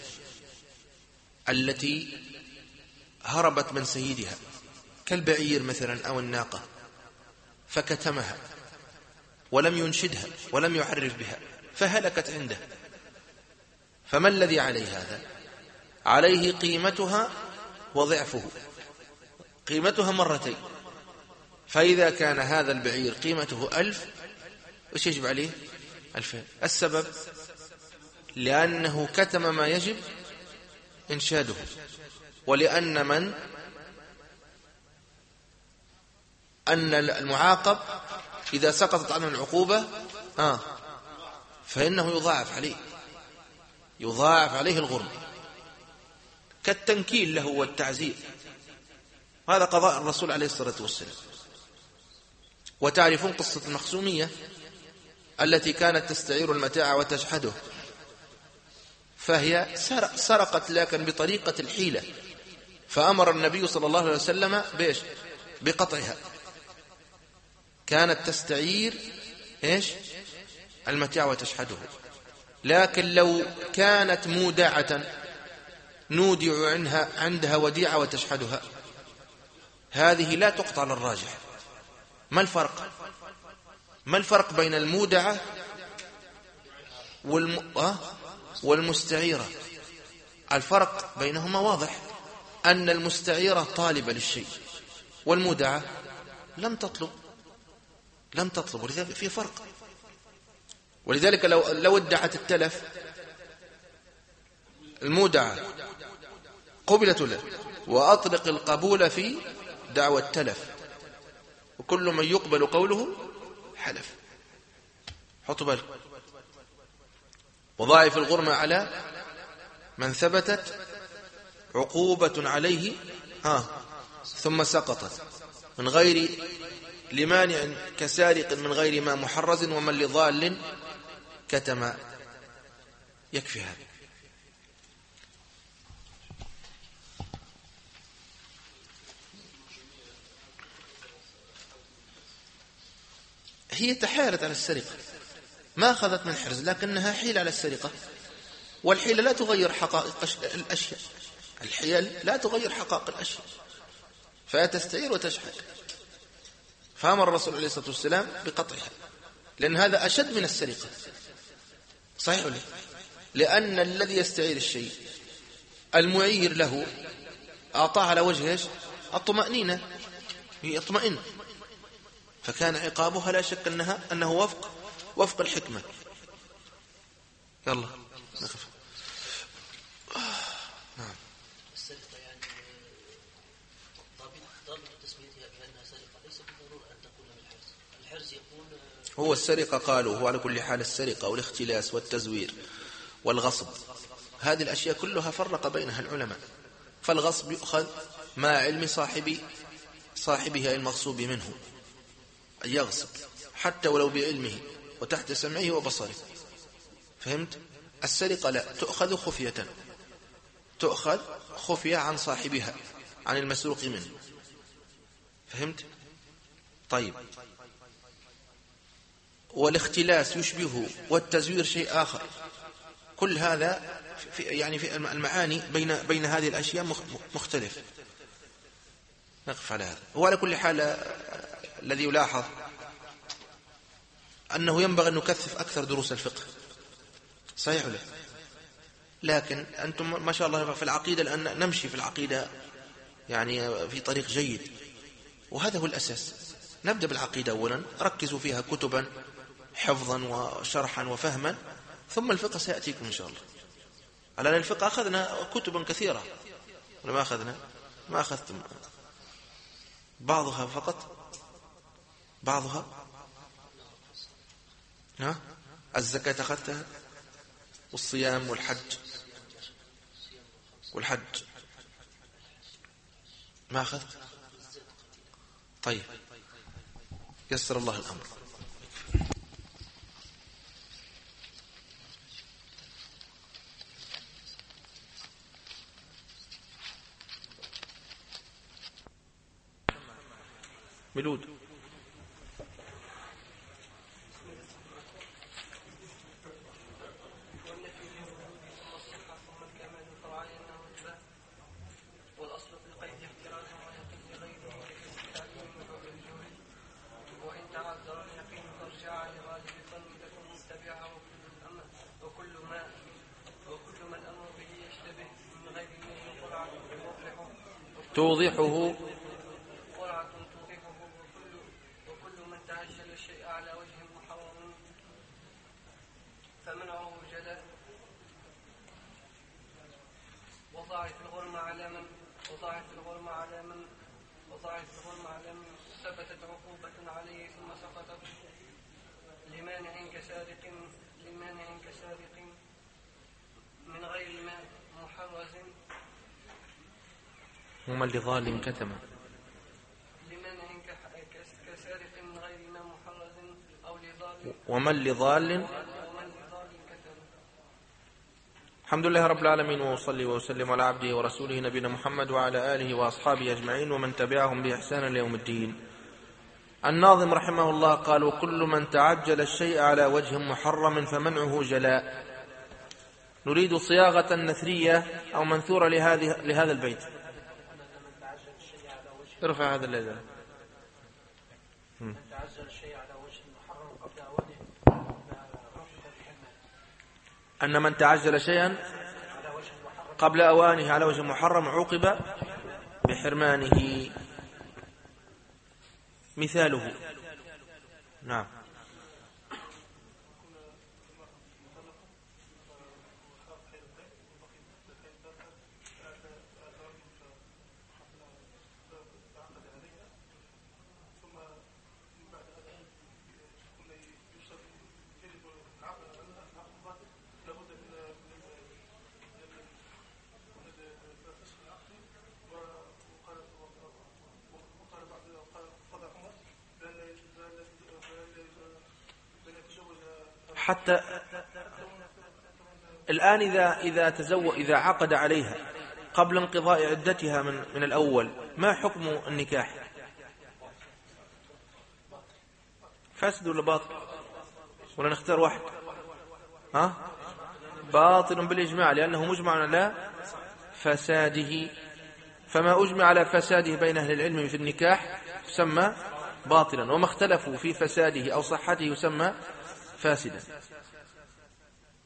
التي هربت من سيدها كالبعير مثلا أو الناقة، فكتمها ولم ينشدها ولم يعرف بها فهلكت عنده. فما الذي عليه هذا؟ عليه قيمتها وضعفه، قيمتها مرتين. فإذا كان هذا البعير قيمته 1000 وش يجب عليه؟ 2000. السبب لأنه كتم ما يجب إنشاده، ولأن أن المعاقب إذا سقطت عنه العقوبة فإنه يضاعف عليه الغرم كالتنكيل له والتعزير. هذا قضاء الرسول عليه الصلاة والسلام. وتعرفون قصة المخزومية التي كانت تستعير المتاع وتجحده، فهي سرقت لكن بطريقة الحيلة، فأمر النبي صلى الله عليه وسلم بقطعها. كانت تستعير المتاع وتجحده، لكن لو كانت مودعة نودع عندها وديعة وتجحدها، هذه لا تقطع للراجح. ما الفرق بين المودعة والمستعيرة؟ الفرق بينهما واضح، أن المستعيرة طالبة للشيء والمودعة لم تطلب، ولذلك في فرق. ولذلك لو ادعت التلف، المودعة قبلت له، وأطلق القبول في دعوى التلف، وكل من يقبل قوله حلف. حطوا بالك. وضاعف الغرم على من ثبتت عقوبة عليه ثم سقطت من غير لمانع كسارق من غير ما محرز ومن لضال كتم. يكفي هذا. هي تحايلت على السرقة، ما أخذت من حرز، لكنها حيل على السرقة، والحيلة لا تغير حقائق الأشياء. الحيل لا تغير حقائق الأشياء، فتستعير وتجحد. فأمر الرسول عليه الصلاة والسلام بقطعها، لأن هذا أشد من السرقة. صحيح ليه؟ لأن الذي يستعير الشيء المعير له أعطاه على وجه إيش؟ الطمأنينة، يطمئن، فكان عقابها لا شك أنه وفق الحكمة. يلا نقف. نعم. السرقة يعني ضابط تسميتها بأنها سرقة ليس بالضرورة أن تكون من الحرز. الحرز يكون هو السرقة قالوا هو على كل حال السرقة والاختلاس والتزوير والغصب، هذه الأشياء كلها فرق بينها العلماء. فالغصب يؤخذ مع علم صاحبه المغصوب منه، أن يغصب حتى ولو بعلمه وتحت سمعه وبصره. فهمت؟ السرقة لا، تؤخذ خفية عن صاحبها، عن المسروق منه. فهمت؟ طيب. والاختلاس يشبهه، والتزوير شيء آخر. كل هذا في المعاني بين هذه الأشياء مختلف. نقف على هذا. وعلى كل حال الذي يلاحظ أنه ينبغي أن نكثف أكثر دروس الفقه، صحيح له، لكن أنتم ما شاء الله في العقيدة الآن نمشي في العقيدة يعني في طريق جيد، وهذا هو الأساس. نبدأ بالعقيدة أولا، ركزوا فيها كتبا حفظا وشرحا وفهما، ثم الفقه سيأتيكم إن شاء الله. على الفقه أخذنا كتبا كثيرة ولا ما أخذنا؟ ما أخذتم بعضها فقط، بعضها. الزكاة أخذتها، والصيام والحج ما أخذت. طيب، يسر الله الأمر. ملود. توضحه وكل من تعجل الشيء على وجه محرم فمنعه جلاء وضاعف الغرم على من ثبتت عقوبة عليه ثم سقطت لمانع كسارق من غير ما محرز ومن لظالم كتم كسارق من غير ما محرز أو لظالم ومن لظال. الحمد لله رب العالمين، وصلي وسلم على عبده ورسوله نبينا محمد وعلى آله وأصحابه أجمعين ومن تبعهم بإحسان ليوم الدين. الناظم رحمه الله قال: وكل من تعجل الشيء على وجه محرم فمنعه جلاء. نريد صياغة نثرية أو منثورة لهذا البيت. ارفع هذا الذي أن من تعجل شيئا قبل أوانه على وجه محرم عوقب بحرمانه. مثاله. نعم. حتى الآن إذا عقد عليها قبل انقضاء عدتها من الأول، ما حكم النكاح؟ فاسد ولا باطل؟ ولا نختار واحد؟ باطل بالإجماع، لأنه مجمع على فساده، فما أجمع على فساده بين أهل العلم في النكاح يسمى باطلا، وما اختلفوا في فساده أو صحته يسمى فاسدا.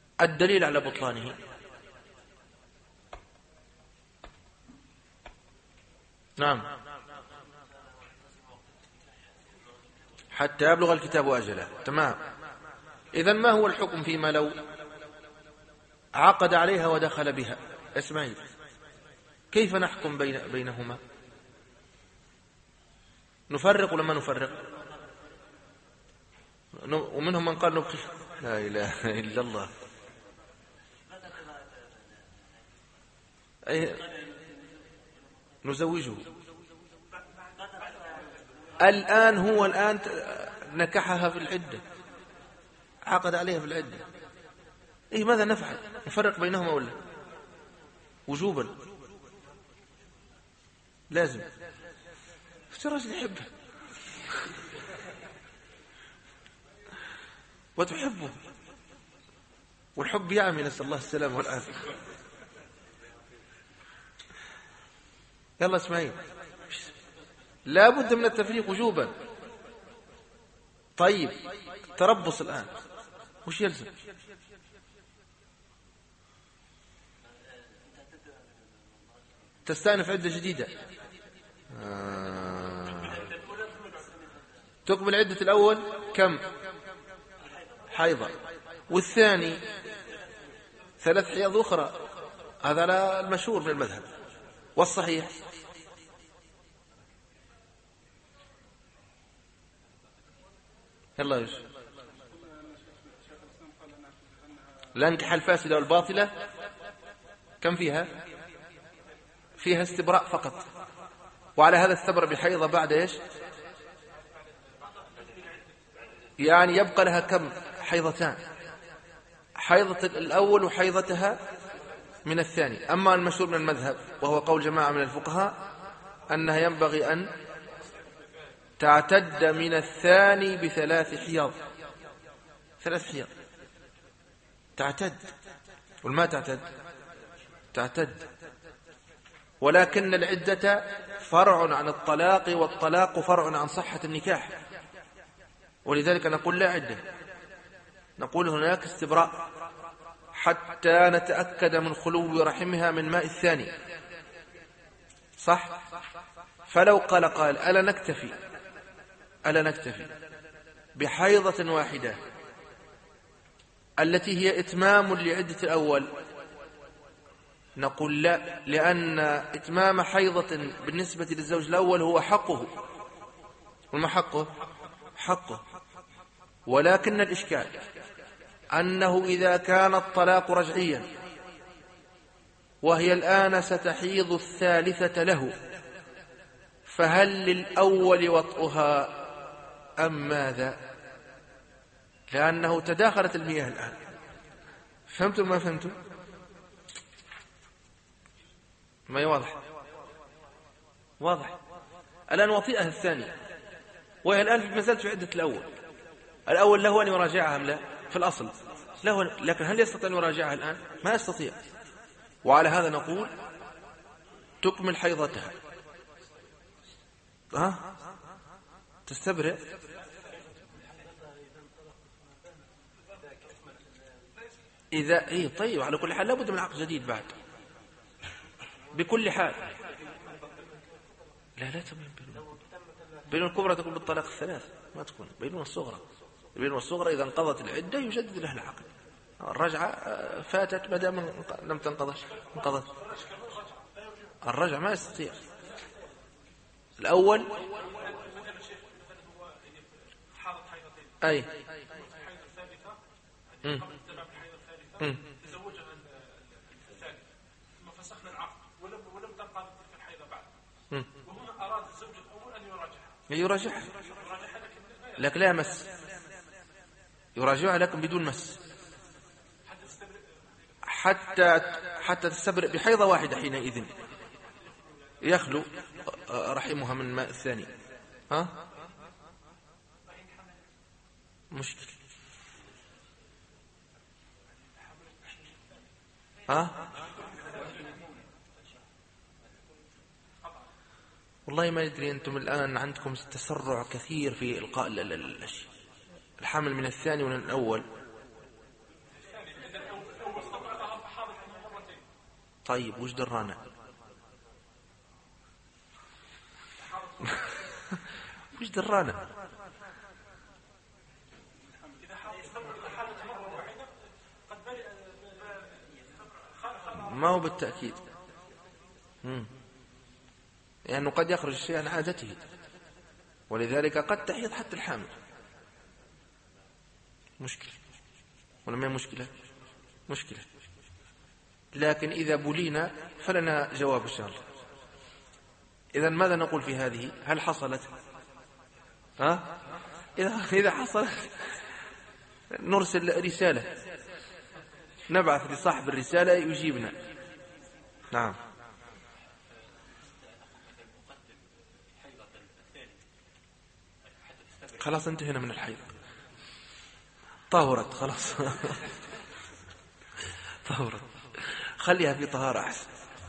الدليل على بطلانه نعم، حتى يبلغ الكتاب أجله. تمام. إذن ما هو الحكم فيما لو عقد عليها ودخل بها؟ اسمعي، كيف نحكم بينهما؟ نفرق ولا ما نفرق؟ ومنهم من قال نبقي. لا إله إلا الله. أي نزوجه الآن، هو الآن نكحها في العدة، عقد عليها في العدة. إيه ماذا نفعل؟ نفرق بينهما ولا وجوبا؟ لازم. في رجل يحبه وتحبه، والحب يعمي، نسأل الله السلامة والعافية. يلا اسمعين، لا بد من التفريق وجوبا. طيب تربص الآن وش يلزم؟ تستأنف عدة جديدة. تكمل عدة الأول كم؟ حيضة. والثاني 3 حيض أخرى. هذا لا المشهور من المذهب. والصحيح يلا يوسف. الأنكحة الفاسدة والباطلة كم فيها؟ فيها استبراء فقط. وعلى هذا استبرأ بحيضة بعد إيش؟ يعني يبقى لها كم؟ حيضتان، حيضة الأول وحيضتها من الثاني. أما المشهور من المذهب وهو قول جماعة من الفقهاء أنها ينبغي أن تعتد من الثاني ب3 حيض. 3 حيض تعتد، والما تعتد. ولكن العدة فرع عن الطلاق، والطلاق فرع عن صحة النكاح. ولذلك نقول لا عدة، نقول هناك استبراء حتى نتأكد من خلو رحمها من ماء الثاني. صح؟ فلو قال ألا نكتفي بحيضة واحدة التي هي إتمام لعدة الأول؟ نقول لا، لأن إتمام حيضة بالنسبة للزوج الأول هو حقه. وما حقه. ولكن الإشكال أنه إذا كان الطلاق رجعيا وهي الآن ستحيض الثالثة له، فهل للأول وطئها أم ماذا؟ لأنه تداخلت المياه الآن. فهمتم ما فهمتم؟ ما هي واضح. الآن وطئها الثانية وهي الآن ما زالت في عدة الأول له أن يراجعها أم لا؟ في الأصل له، لكن هل يستطيع أن يراجعها الآن؟ ما يستطيع. وعلى هذا نقول تكمل حيضتها، تستبرئ. إذا طيب، على كل حال لابد من عقد جديد بعد بكل حال. لا تمين بين الكبرى تكون بالطلاق 3، ما تكون بين الصغرى إذا انقضت العدة يجدد لها العقد. الرجعة فاتت ما دام لم انقضت. الرجعة ما يستطيع. الأول أي تزوجها الثاني ثم فسخنا العقد ولم تنقض تلك الحيضة بعد. وهنا أراد الزوج الأول أن يراجعها لكن لا مس، يراجعها لكن بدون مس حتى تستبرئ بحيضة واحدة. حينئذ يخلو رحمها من ماء الثاني. مشكل. والله ما أدري، أنتم الآن عندكم تسرع كثير في إلقاء الحمل من الثاني ومن الأول. طيب وش درانا؟ وش درانا؟ ما هو بالتأكيد، لأنه قد يخرج الشيء عن عادته، ولذلك قد تحيض حتى الحامل. مشكلة ولا ما مشكلة؟ مشكلة. لكن إذا بلينا فلنا جواب إن شاء الله. إذن ماذا نقول في هذه؟ هل حصلت؟ إذا حصلت نرسل رسالة، نبعث لصاحب الرسالة يجيبنا. نعم. خلاص انتهينا من الحيض، طهرت خلاص. طهرت، خليها في طهارة أحسن.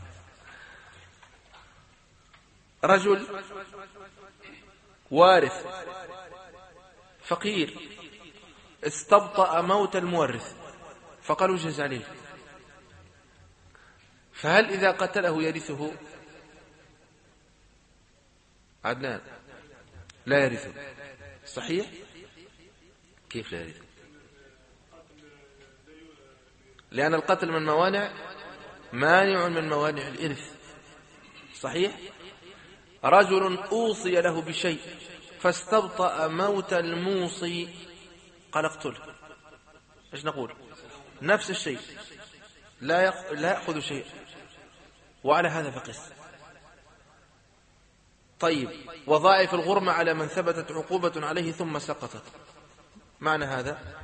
رجل وارث فقير استبطأ موت المورث فقالوا جز عليه، فهل إذا قتله يرثه؟ عدنان لا يرثه. صحيح؟ كيف لا يرثه؟ لأن القتل من مانع من موانع الإرث. صحيح؟ رجل أوصي له بشيء فاستبطأ موت الموصي قال اقتله، ايش نقول؟ نفس الشيء، لا يأخذ شيء، وعلى هذا فقس. طيب، وظائف الغرمة على من ثبتت عقوبة عليه ثم سقطت، معنى هذا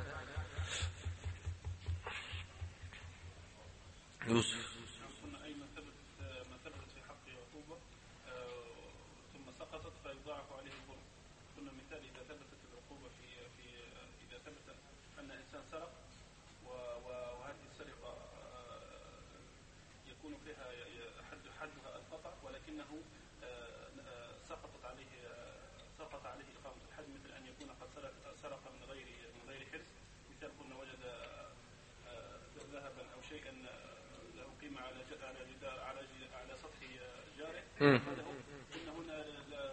يوسف؟ أي من ثبتت في حقه عقوبة ثم سقطت فيضاعف عليه الغرم. كنا مثال إذا ثبتت العقوبة إذا ثبت أن إنسان سرق وهذه السرقة يكون فيها حدها القطع، ولكنه سقط عليه إقامة الحد، مثل أن يكون قد سرق من غير حرص. مثال كنا وجد ذهبا أو شيئا له قيمة على سطح جاره، إن هنا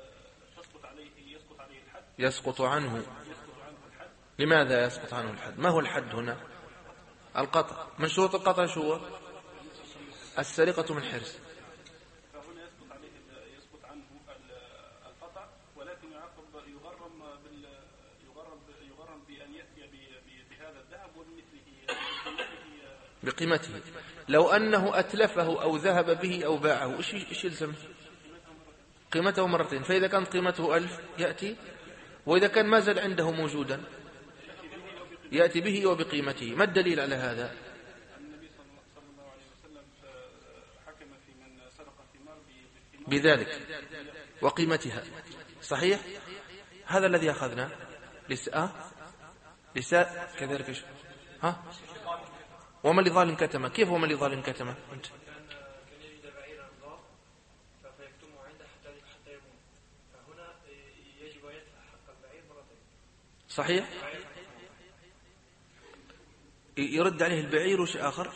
يسقط عليه الحد. يسقط عنه الحد. لماذا يسقط عنه الحد؟ ما هو الحد هنا؟ القطع. من شروط القطع شو هو؟ السرقة من حرص. فهنا يسقط عنه القطع، ولكن يغرم بأن يأتي بهذا الذهب بقيمته. لو أنه أتلفه أو ذهب به أو باعه إيش يلزم؟ قيمته مرتين. فإذا كانت قيمته 1000 يأتي، وإذا كان ما زال عنده موجودا يأتي به وبقيمته. ما الدليل على هذا؟ النبي صلى الله عليه وسلم حكم في من سرق الثمار بذلك وقيمتها. صحيح؟ هذا الذي أخذنا لساء كذلك. وما لظالم كتمة. كيف وما لظالم كتمة؟ أنت صحيح؟ يرد عليه البعير وش آخر؟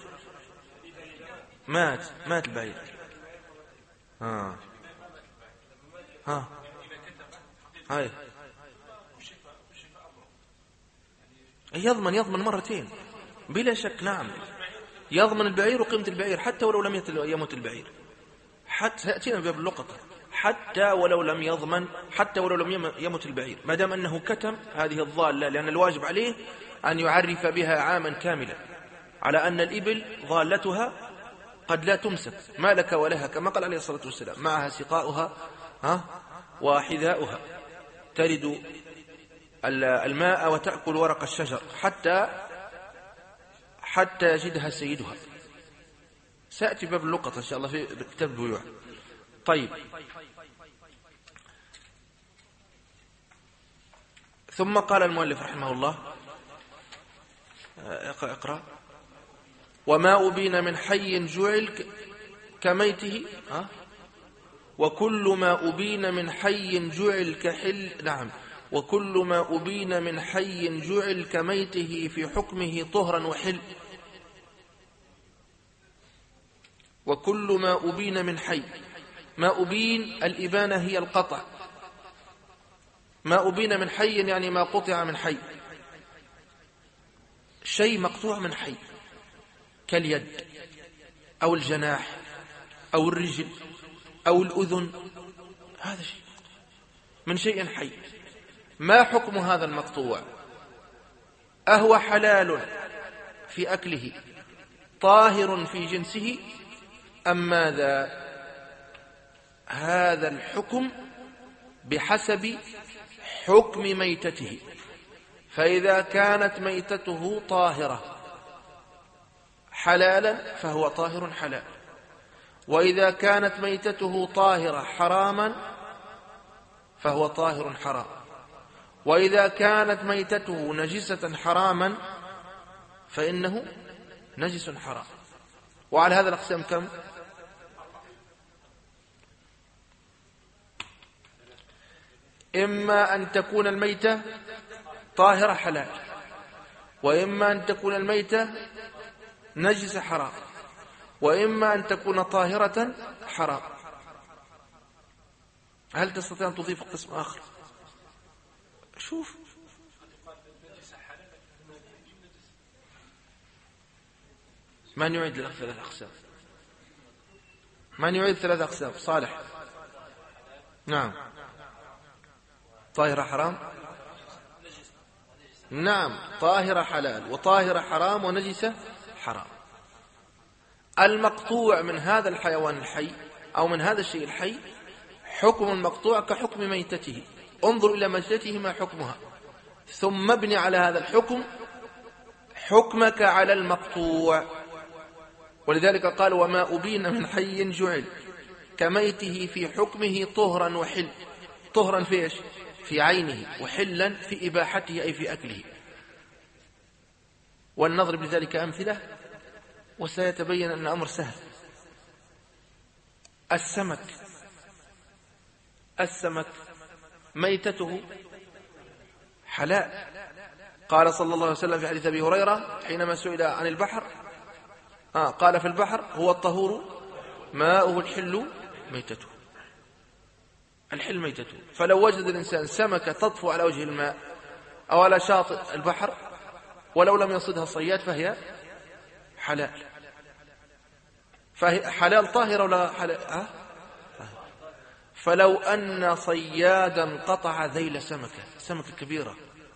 مات البعير. هاي يضمن مرتين بلا شك. نعم، يضمن البعير وقيمة البعير حتى ولو لم يمت البعير. حتى يأتينا باب اللقطة، حتى ولو لم يمت البعير، ما دام أنه كتم هذه الضالة، لأن الواجب عليه أن يعرف بها عاما كاملا، على أن الإبل ضالتها قد لا تمسك، ما لك ولها، كما قال عليه الصلاة والسلام: معها سقاؤها وحذاؤها، ترد الماء وتأكل ورق الشجر حتى يجدها سيدها. سأتي باب اللقطة إن شاء الله في كتاب البيوع. طيب، ثم قال المؤلف رحمه الله: اقرأ. وما أبين من حي جعل كميته، وكل ما أبين من حي جعل كحل. نعم، وكل ما أبين من حي جعل كميته في حكمه طهرا وحل. وكل ما أبين من حي، ما أبين الإبانة هي القطع، ما أبين من حي يعني ما قطع من حي، شيء مقطوع من حي كاليد أو الجناح أو الرجل أو الأذن، هذا شيء من شيء حي. ما حكم هذا المقطوع؟ أهو حلال في أكله طاهر في جنسه أم ماذا؟ هذا الحكم بحسب حكم ميتته، فإذا كانت ميتته طاهرة حلالا فهو طاهر حلال، وإذا كانت ميتته طاهرة حراما فهو طاهر حرام، وإذا كانت ميتته نجسة حراما فإنه نجس حرام. وعلى هذا الأقسام كم؟ إما أن تكون الميتة طاهرة حلال، وإما أن تكون الميتة نجسة حرام، وإما أن تكون طاهرة حرام. هل تستطيع أن تضيف قسم آخر؟ شوف، من يعيد لك ثلاث أقسام؟ من يعيد ثلاث أقسام؟ صالح. نعم. طاهرة حرام؟ نعم، طاهرة حلال وطاهرة حرام ونجسة حرام. المقطوع من هذا الحيوان الحي أو من هذا الشيء الحي حكم المقطوع كحكم ميتته، انظر إلى ميتته ما حكمها، ثم ابني على هذا الحكم حكمك على المقطوع. ولذلك قال وما أبين من حي جعل كميته في حكمه طهرا وحل. طهرا في إيش؟ في عينه، وحلا في إباحته أي في أكله. ولنضرب بذلك أمثلة وسيتبين أن الأمر سهل. السمك ميتته حلال. قال صلى الله عليه وسلم في حديث أبي هريرة حينما سئل عن البحر قال في البحر هو الطهور ماؤه الحل ميتته. الحل ميتته. فلو وجد الإنسان سمكة تطفو على وجه الماء أو على شاطئ البحر ولو لم يصدها صياد فهي حلال. فهي حلال طاهرة ولا حلال؟ فلو أن صيادا قطع ذيل سمكة كبيرة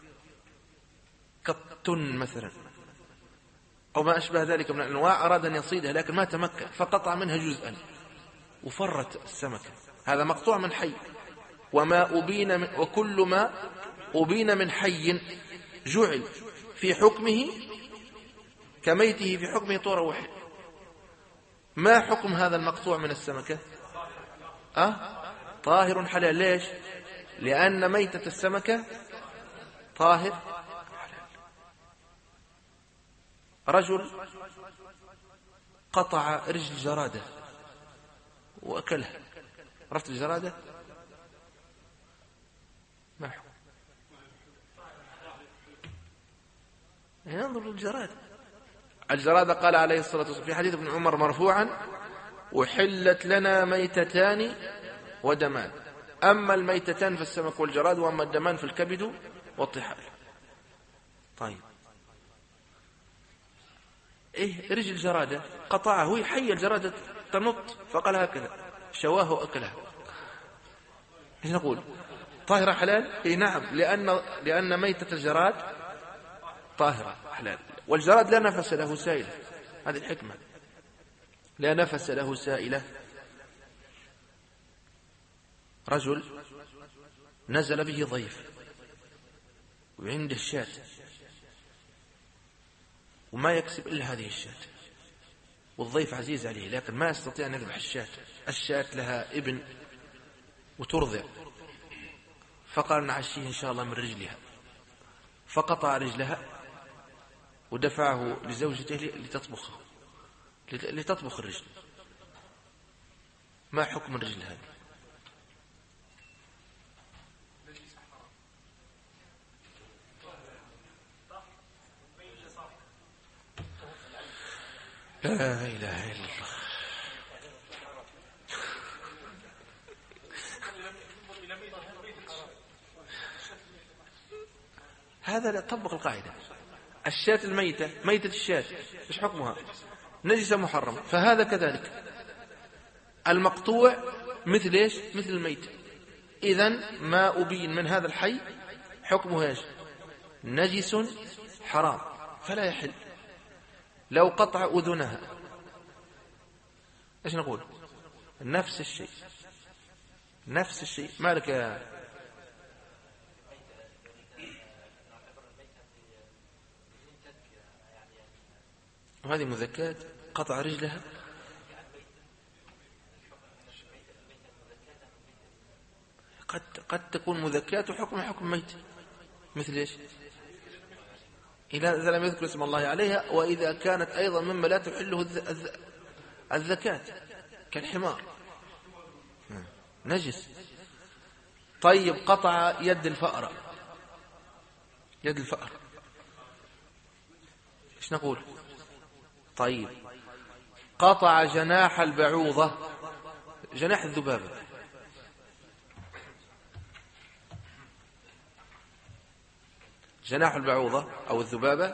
كالتن مثلا أو ما أشبه ذلك من الأنواع، أراد أن يصيدها لكن ما تمكن فقطع منها جزءا وفرت السمكة، هذا مقطوع من حي. وكل ما أبين من حي جعل في حكمه كميته في حكمه طهر وحل. ما حكم هذا المقطوع من السمكة؟ طاهر حلال. ليش؟ لأن ميتة السمكة طاهر حلال. رجل قطع رجل جرادة وأكلها، عرفت الجرادة؟ ما حكم؟ ينظر الجرادة قال عليه الصلاة والسلام في حديث ابن عمر مرفوعا أحلت لنا ميتتان ودمان، أما الميتتان في السمك والجراد، وأما الدمان في الكبد والطحال. طيب رجل جرادة قطعه، حي الجرادة تنط فقال هكذا شواه وأكلها، ايش نقول؟ طاهرة حلال؟ نعم، لأن ميتة الجراد طاهرة حلال. والجراد لا نفس له سائلة، هذه الحكمة، لا نفس له سائلة. رجل نزل به ضيف وعنده الشاة وما يكسب إلا هذه الشاة، والضيف عزيز عليه لكن ما يستطيع أن يذبح الشاة لها ابن وترضع، فقال نعشيه إن شاء الله من رجلها، فقطع رجلها ودفعه لزوجته لتطبخ الرجل. ما حكم الرجل هذه؟ لا إله إلا الله. هذا لا طبق القاعدة. الشاة الميتة، ميتة الشاة إيش حكمها؟ نجسة محرمة. فهذا كذلك المقطوع مثل إيش؟ مثل الميت. إذن ما أبين من هذا الحي حكمه إيش؟ نجس حرام فلا يحل. لو قطع أذنها إيش نقول؟ نفس الشيء، نفس الشيء. مالك يا وهذه مذكات؟ قطع رجلها قد تكون مذكات وحكم حكم ميت. مثل إيش؟ إذا لم يذكر اسم الله عليها، وإذا كانت أيضا مما لا تحله الذكاة كالحمار نجس. طيب قطع يد الفأرة، يد الفأر إيش نقول؟ طيب قطع جناح البعوضة، جناح الذبابة، جناح البعوضة أو الذبابة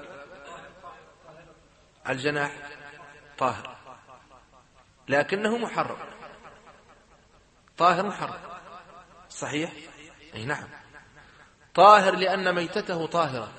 الجناح طاهر لكنه محرم، طاهر محرم صحيح؟ أي نعم طاهر لأن ميتته طاهرة،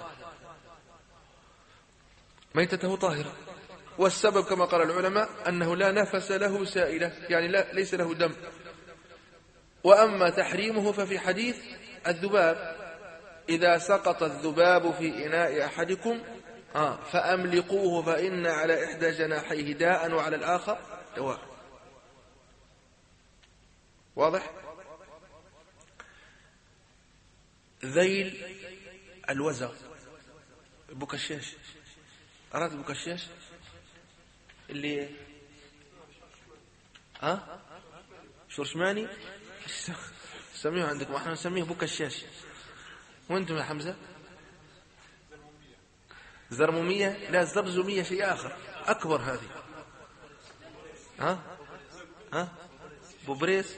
ميتته طاهرة. والسبب كما قال العلماء أنه لا نفس له سائلة، يعني ليس له دم. وأما تحريمه ففي حديث الذباب إذا سقط الذباب في إناء أحدكم فأملقوه فإن على إحدى جناحيه داء وعلى الآخر دواء. واضح؟ ذيل الوزغ، بكشاش، أراد بكشاش اللي شرشماني سميه عندكم، احنا نسميه بكشاش. وانتم يا حمزة؟ زرمومية؟ لا الزرزومية شيء آخر أكبر. هذه بوبريس،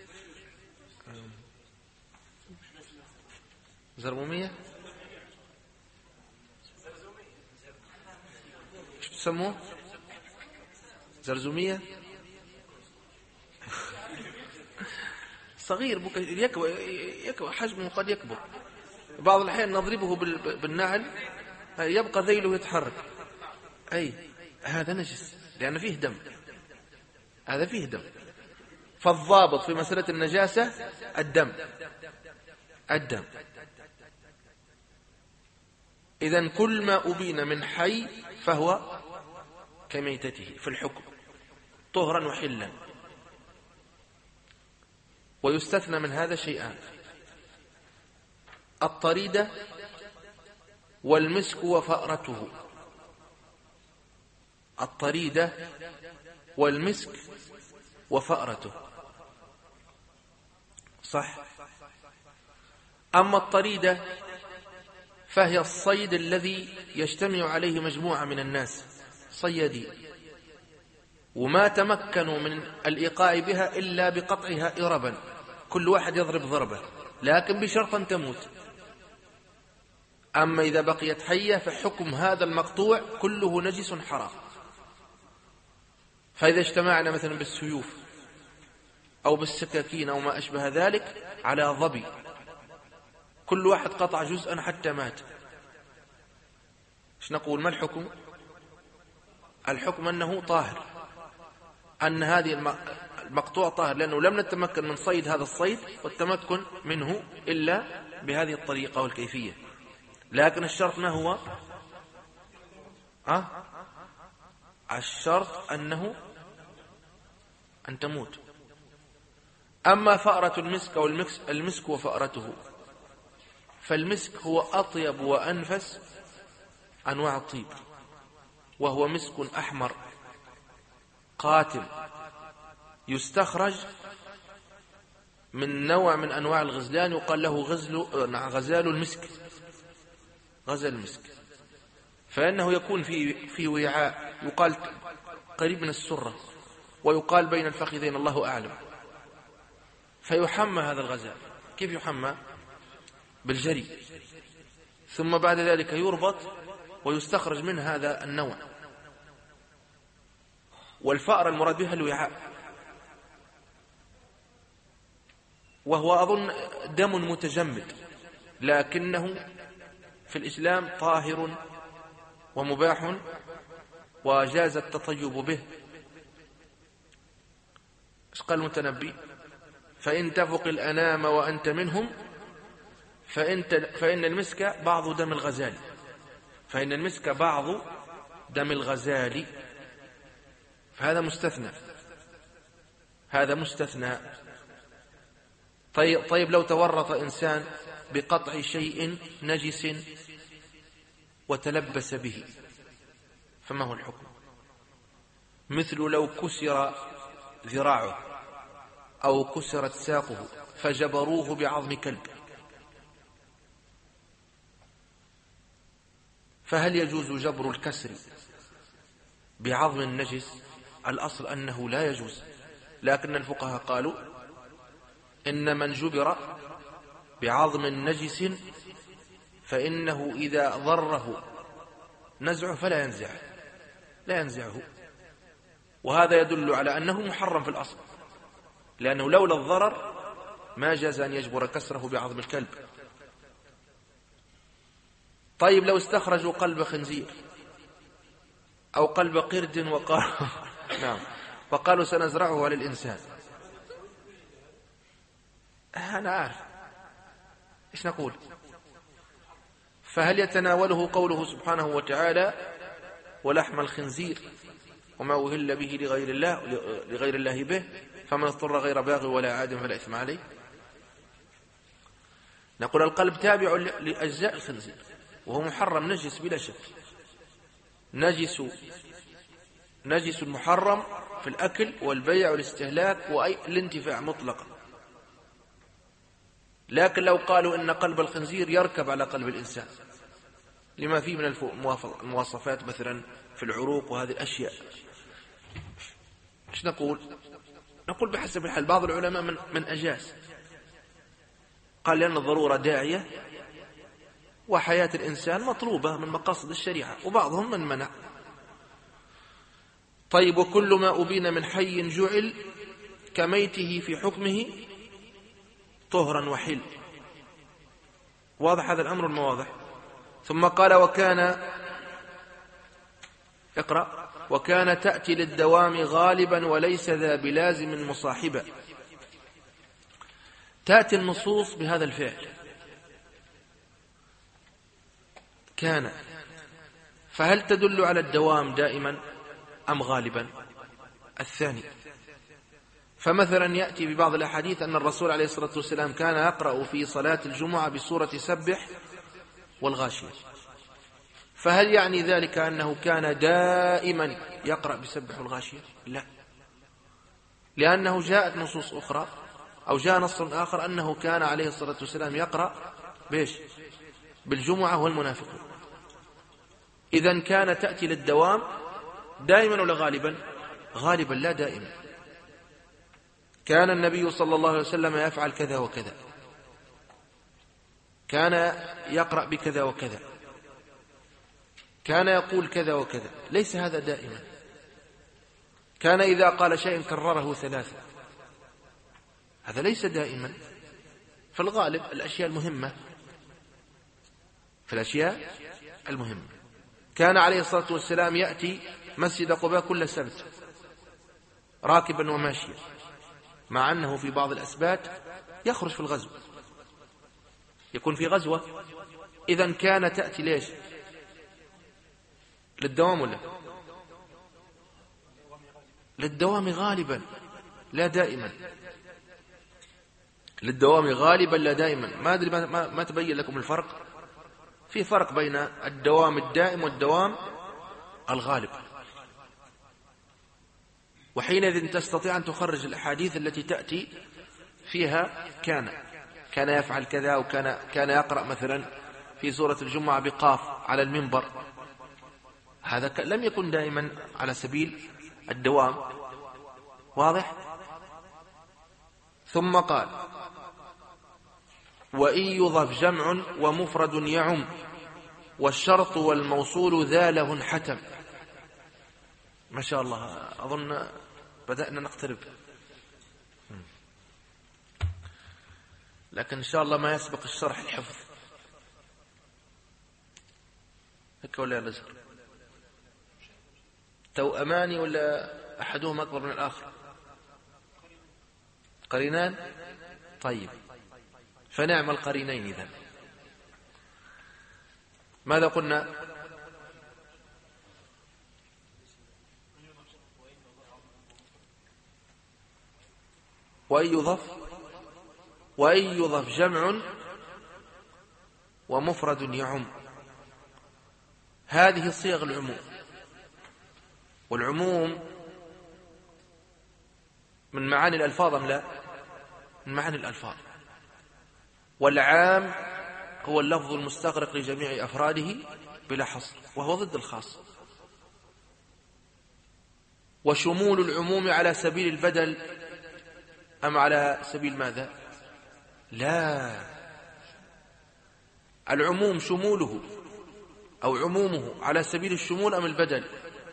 زرمومية ايش تسموه؟ زرزومية صغير يكبر حجمه، قد يكبر. بعض الأحيان نضربه بالنعل يبقى ذيله يتحرك. أي هذا نجس لأن فيه دم، هذا فيه دم. فالضابط في مسألة النجاسة الدم. إذن كل ما أبين من حي فهو كميتته في الحكم طهرا وحلا. ويستثنى من هذا شيئان: الطريدة والمسك وفأرته. الطريدة والمسك وفأرته صح. أما الطريدة فهي الصيد الذي يجتمع عليه مجموعة من الناس صيادين، وما تمكنوا من الإيقاع بها إلا بقطعها إربا، كل واحد يضرب ضربة، لكن بشرط أن تموت. أما إذا بقيت حية فحكم هذا المقطوع كله نجس حرام. فإذا اجتمعنا مثلا بالسيوف أو بالسكاكين أو ما أشبه ذلك على ظبي، كل واحد قطع جزءا حتى مات، ايش نقول؟ ما الحكم؟ الحكم أنه طاهر، أن هذه المقطوع طاهر، لأنه لم نتمكن من صيد هذا الصيد والتمكن منه إلا بهذه الطريقة والكيفية. لكن الشرط ما هو؟ الشرط أن تموت. أما فأرة المسك أو المسك وفأرته، فالمسك هو أطيب وأنفس أنواع الطيب، وهو مسك أحمر قاتل يستخرج من نوع من أنواع الغزلان يقال له غزال المسك، غزال المسك. فإنه يكون في وعاء يقال قريب من السرة، ويقال بين الفخذين، الله أعلم. فيحمى هذا الغزال. كيف يحمى؟ بالجري، ثم بعد ذلك يربط ويستخرج من هذا النوع. والفأر المراد بها الوعاء، وهو أظن دم متجمد، لكنه في الإسلام طاهر ومباح وجاز التطيب به. ايش قال المتنبي؟ فإن تفق الأنام وأنت منهم فإن المسك بعض دم الغزال، فإن المسك بعض دم الغزال، فهذا مستثنى، هذا مستثنى. طيب لو تورط إنسان بقطع شيء نجس وتلبس به فما هو الحكم؟ مثل لو كسر ذراعه أو كسرت ساقه فجبروه بعظم كلب، فهل يجوز جبر الكسر بعظم النجس؟ الأصل أنه لا يجوز، لكن الفقهاء قالوا إن من جبر بعظم نجس فإنه إذا ضره نزعه فلا ينزعه، لا ينزعه، وهذا يدل على أنه محرم في الأصل، لأنه لولا الضرر ما جاز أن يجبر كسره بعظم الكلب. طيب لو استخرجوا قلب خنزير أو قلب قرد وقالوا نعم وقالوا سنزرعه على الإنسان، أنا عارف إيش نقول؟ فهل يتناوله قوله سبحانه وتعالى ولحم الخنزير وما أهل به لغير الله به فمن اضطر غير باغ ولا عاد فلا إثم عليه؟ نقول القلب تابع لأجزاء الخنزير وهو محرم نجس بلا شك، نجس محرم في الأكل والبيع والاستهلاك والانتفاع مطلقا. لكن لو قالوا إن قلب الخنزير يركب على قلب الإنسان لما فيه من المواصفات مثلا في العروق وهذه الأشياء، إيش نقول؟ نقول بحسب الحال. بعض العلماء من أجاز، قال لأن الضرورة داعية وحياة الإنسان مطلوبة من مقاصد الشريعة، وبعضهم من منع. طيب وكل ما أبين من حي جعل كميته في حكمه طهرا وحل، واضح هذا الأمر المواضح. ثم قال وكان تأتي للدوام غالبا وليس ذا بلازم مصاحبا. تأتي النصوص بهذا الفعل كان، فهل تدل على الدوام دائما أم غالبا؟ الثاني. فمثلا يأتي ببعض الأحاديث أن الرسول عليه الصلاة والسلام كان يقرأ في صلاة الجمعة بسورة سبح والغاشية، فهل يعني ذلك أنه كان دائما يقرأ بسبح والغاشية؟ لا، لأنه جاءت نصوص أخرى أو جاء نص آخر أنه كان عليه الصلاة والسلام يقرأ بإيش؟ بالجمعة والمنافقون. إذن كان تأتي للدوام دائما ولا غالبا؟ غالبا لا دائما. كان النبي صلى الله عليه وسلم يفعل كذا وكذا، كان يقرأ بكذا وكذا، كان يقول كذا وكذا، ليس هذا دائما. كان إذا قال شيء كرره ثلاثة، هذا ليس دائما. في الغالب الأشياء المهمة، في الأشياء المهمة. كان عليه الصلاة والسلام يأتي مسجد قباء كل سبت راكبا وماشيا، مع أنه في بعض الأسبات يخرج في الغزو، يكون في غزوة. إذن كان تأتي ليش؟ للدوام ولا للدوام غالبا لا دائما؟ للدوام غالبا لا دائما. ما أدري ما تبين لكم الفرق؟ في فرق بين الدوام الدائم والدوام الغالب، وحينئذ تستطيع أن تخرج الأحاديث التي تأتي فيها كان يفعل كذا، وكان يقرأ مثلا في سورة الجمعة بقاف على المنبر، هذا لم يكن دائما على سبيل الدوام، واضح؟ ثم قال وإن يضف جمع ومفرد يعم والشرط والموصول ذا له حتم. ما شاء الله، أظن بدأنا نقترب، لكن إن شاء الله ما يسبق الشرح الحفظ. هيك ولا يا نزل؟ توأمان ولا أحدهما أكبر من الآخر؟ قرينان؟ طيب، فنعم القرينين إذن. ماذا قلنا؟ وأن يضف جمع ومفرد يعم. هذه صيغ العموم، والعموم من معاني الألفاظ أم لا؟ من معاني الألفاظ. والعام هو اللفظ المستغرق لجميع أفراده بلا حصر، وهو ضد الخاص. وشمول العموم على سبيل البدل أم على سبيل ماذا؟ لا، العموم شموله أو عمومه على سبيل الشمول أم البدل؟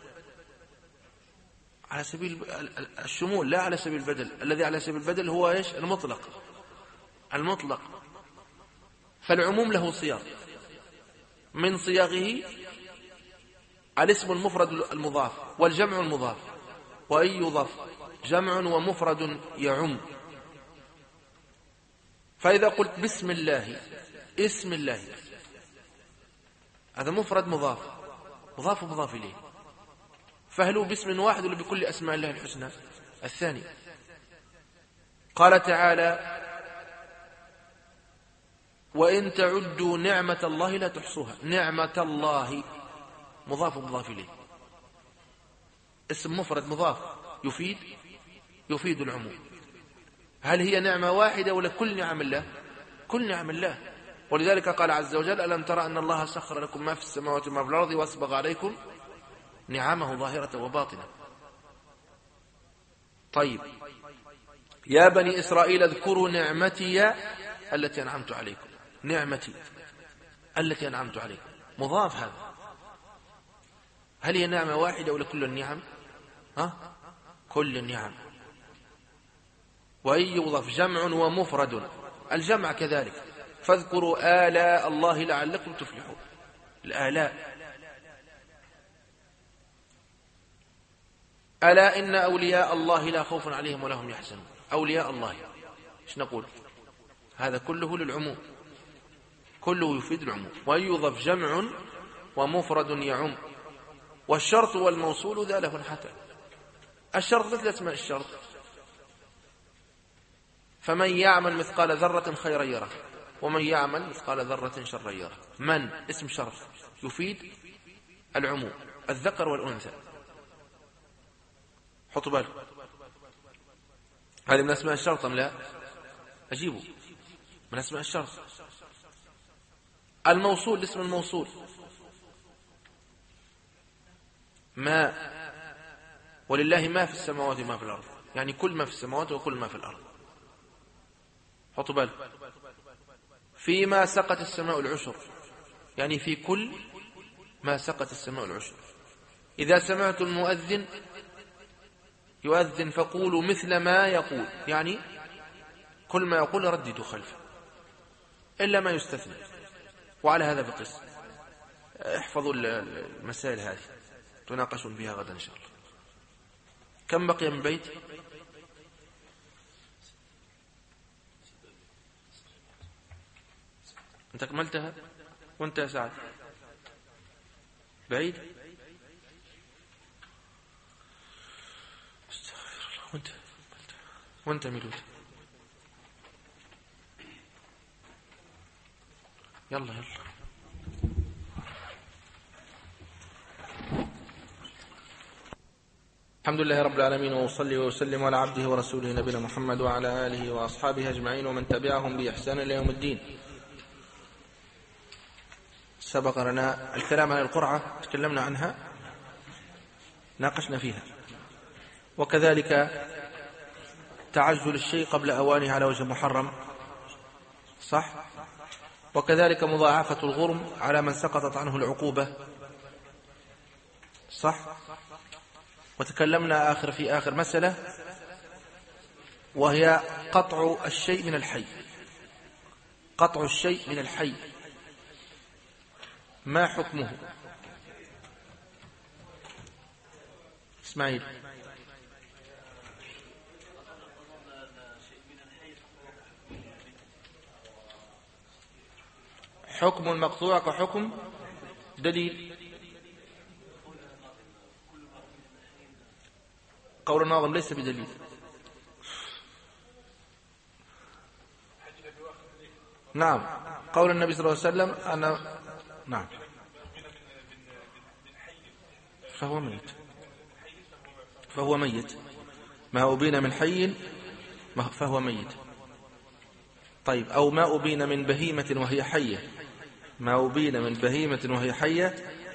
على سبيل الشمول، لا على سبيل البدل. الذي على سبيل البدل هو إيش؟ المطلق. فالعموم له صيغ، من صيغه الاسم المفرد المضاف والجمع المضاف. وأن يضاف جمع ومفرد يعم. فإذا قلت بسم الله، اسم الله، هذا مفرد مضاف ومضاف إليه. فهل هو باسم واحد ولا بكل أسماء الله الحسنى؟ الثاني. قال تعالى: وإن تعدوا نعمة الله لا تحصوها. نعمة الله مضاف إليه، اسم مفرد مضاف يفيد العموم. هل هي نعمة واحدة ولا كل نعم الله؟ كل نعم الله. ولذلك قال عز وجل: ألم ترى أن الله سخر لكم ما في السماوات وما في الأرض وأسبغ عليكم نعمه ظاهرة وباطنة. طيب، يا بني إسرائيل اذكروا نعمتي التي أنعمت عليكم. نعمتي التي أنعمت عليكم مضاف. هذا هل هي نعمة واحدة ولا كل النعم؟ كل النعم. وإن يضف جمع ومفرد، الجمع كذلك. فاذكروا آلاء الله لعلكم تفلحون. الآلاء. ألا إن أولياء الله لا خوف عليهم ولا هم يحزنون. أولياء الله، ايش نقول؟ هذا كله للعموم، كله يفيد العموم. وأن يضف جمع ومفرد يعم. والشرط والموصول ذا له حتى. الشرط مثل اسماء الشرط: فمن يعمل مثقال ذرة خيرا يره، ومن يعمل مثقال ذرة شرا يره. من اسم شرط يفيد العموم، الذكر والأنثى. حطوا بالكم، هذه من اسماء الشرط أم لا؟ أجيبوا، من اسماء الشرط. الموصول، اسم الموصول: ما، ولله ما في السماوات وما في الأرض، يعني كل ما في السماوات وكل ما في الأرض. حطوا بالكم. فيما سقت السماء العشر، يعني في كل ما سقت السماء العشر. إذا سمعت المؤذن يؤذن فقولوا مثل ما يقول، يعني كل ما يقول رددوا خلفه إلا ما يستثنى. وعلى هذا بقس. احفظوا المسائل هذه تناقشون بها غدا إن شاء الله. كم بقي من بيت؟ أنت أكملتها وأنت يا سعد بعيد؟ استغفر الله. وأنت ميلود. يلا الحمد لله رب العالمين، وأصلي وأسلم على عبده ورسوله نبينا محمد وعلى آله وأصحابه أجمعين ومن تبعهم بإحسان إلى يوم الدين. سبق لنا الكلام عن القرعة، تكلمنا عنها، ناقشنا فيها. وكذلك تعجل الشيء قبل أوانه على وجه محرم، صح؟ وكذلك مضاعفة الغرم على من سقطت عنه العقوبة، صح؟ وتكلمنا في آخر مسألة وهي قطع الشيء من الحي. قطع الشيء من الحي ما حكمه؟ إسماعيل. حكم المقطوع كحكم دليل. قول الناظم ليس بدليل. نعم، قول النبي صلى الله عليه وسلم أنا نعم فهو ميت. فهو ميت. ما أبين من حي فهو ميت. طيب، أو ما أبين من بهيمة وهي حية. ما أبين من بهيمة وهي حية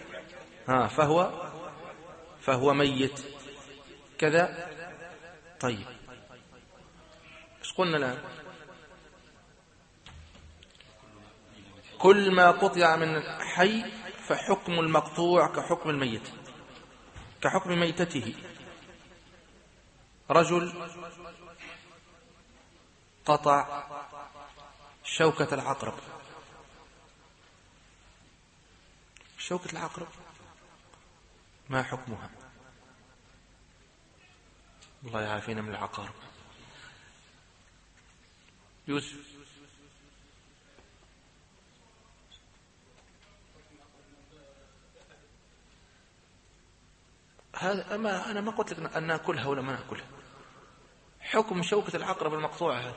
فهو ميت كذا. طيب، ايش قلنا الآن؟ كل ما قطع من حي فحكم المقطوع كحكم الميت، كحكم ميتته. رجل قطع شوكة العقرب. شوكة العقرب ما حكمها؟ الله يعافينا من العقارب. يوسف. هذا أنا ما قلت لك أن نأكلها ولا ما نأكلها. حكم شوكة العقرب المقطوعة هذا.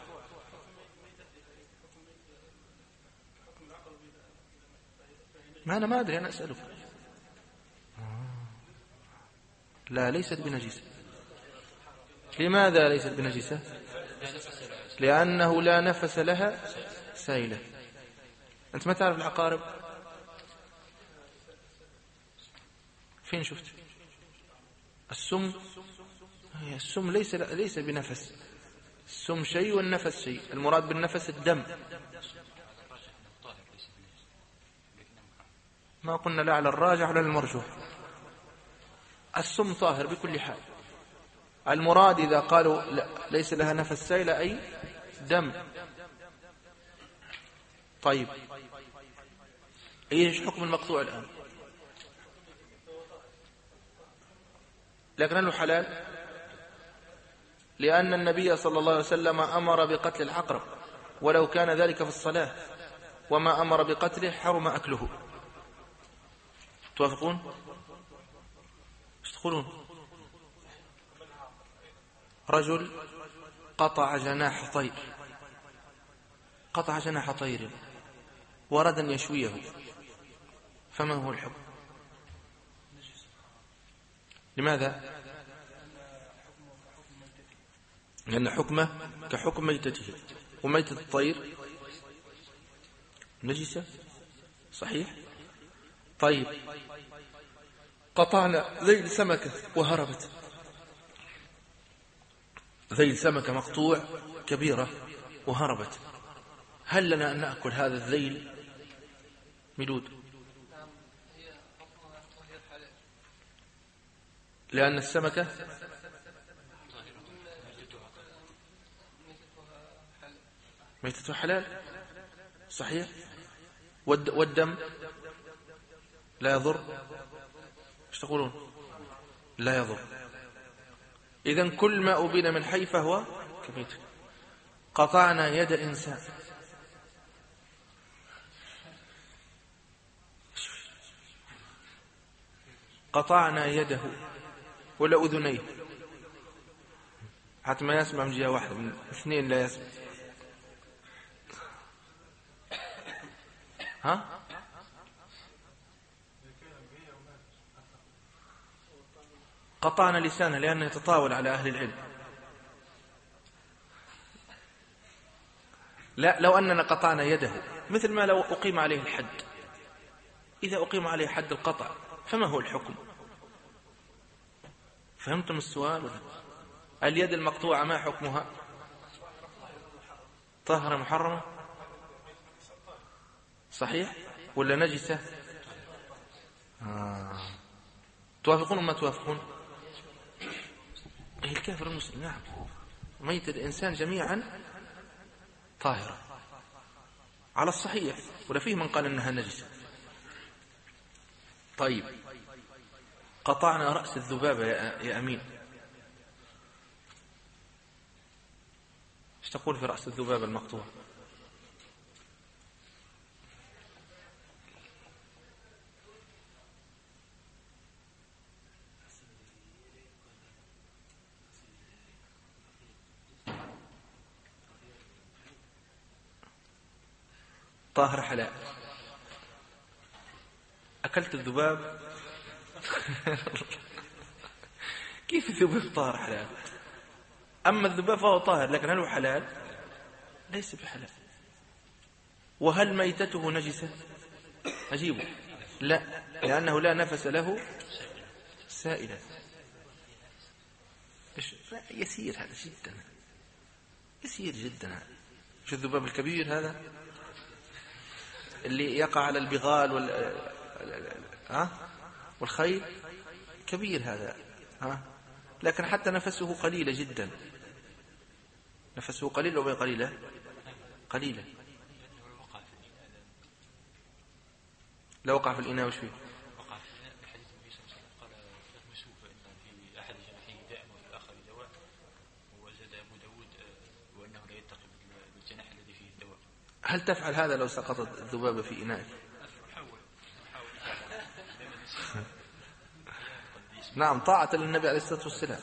ما أنا ما أدري، أنا أسألك. لا، ليست بنجسة. لماذا ليست بنجسة؟ لأنه لا نفس لها سائلة. أنت ما تعرف العقارب؟ فين شفت؟ السم ليس بنفس. السم شيء والنفس شيء. المراد بالنفس الدم. ما قلنا لا على الراجح ولا المرجوح. السم طاهر بكل حال. المراد إذا قالوا ليس لها نفس سائل أي دم. طيب، ايش حكم المقطوع الآن؟ لكن له حلال، لأن النبي صلى الله عليه وسلم أمر بقتل العقرب ولو كان ذلك في الصلاة، وما أمر بقتله حرم أكله. توافقون؟ ايش تقولون؟ رجل قطع جناح طير. قطع جناح طير ورد أن يشويه، فما هو الحكم؟ لماذا؟ لأن حكمه كحكم ميتته، وميتة الطير نجسة. صحيح. طيب، قطعنا ذيل سمكة وهربت. ذيل سمكة مقطوع كبيرة وهربت، هل لنا أن نأكل هذا الذيل ميلود؟ لأن السمكة ميتتها حلال. صحيح. والدم لا يضر. ايش تقولون؟ لا يضر. إذن كل ما أبين من حي فهو كميت. قطعنا يد إنسان. قطعنا يده ولا أذنيه، حتى ما يسمع من جهة واحدة، من اثنين لا يسمع. قطعنا لسانه لأنه يتطاول على أهل العلم. لا، لو أننا قطعنا يده مثل ما لو أقيم عليه الحد. إذا أقيم عليه حد القطع فما هو الحكم؟ فهمتم السؤال؟ اليد المقطوعة ما حكمها؟ طاهرة محرمة؟ صحيح ولا نجسة؟ توافقون وما توافقون؟ الكافر المسلم نعم، ميت الإنسان جميعا طاهرة على الصحيح، ولا فيه من قال أنها نجسة. طيب قطعنا رأس الذبابة يا أمين، ايش تقول في رأس الذبابة المقطوع؟ طاهر حلال. أكلت الذباب كيف الذباب طاهر حلال؟ أما الذباب فهو طاهر، لكن هل هو حلال؟ ليس بحلال. وهل ميتته نجسة؟ أجيبه لا، لأنه لا نفس له سائلا. يسير هذا جدا، يسير جدا هذا. شو الذباب الكبير هذا اللي يقع على البغال والخيل، كبير هذا لكن حتى نفسه قليلة جدا، نفسه قليل ولا قليلة؟ قليلة. لا وقع في الإناء وش فيه؟ وقع في حديث النبي صلى الله عليه وسلم قال اغمسوه فإن في أحد جناحيه داء وفي الآخر دواء، وزاد أبو داود وأنه لا يتقي بالجناح الذي فيه الدواء. هل تفعل هذا لو سقطت الذبابة في إنائك؟ نعم، طاعة للنبي عليه الصلاة والسلام.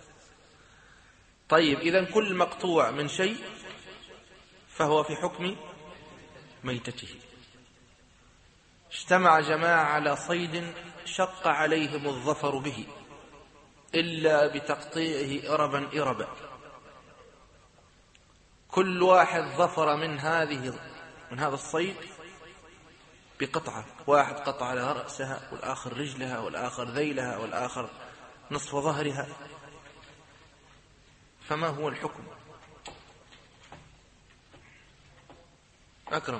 طيب إذن كل مقطوع من شيء فهو في حكم ميتته. اجتمع جماعة على صيد شق عليهم الظفر به إلا بتقطيعه إربا إربا، كل واحد ظفر من هذا الصيد بقطعة، واحد قطع لها رأسها والآخر رجلها والآخر ذيلها والآخر نصف ظهرها، فما هو الحكم؟ أكرم.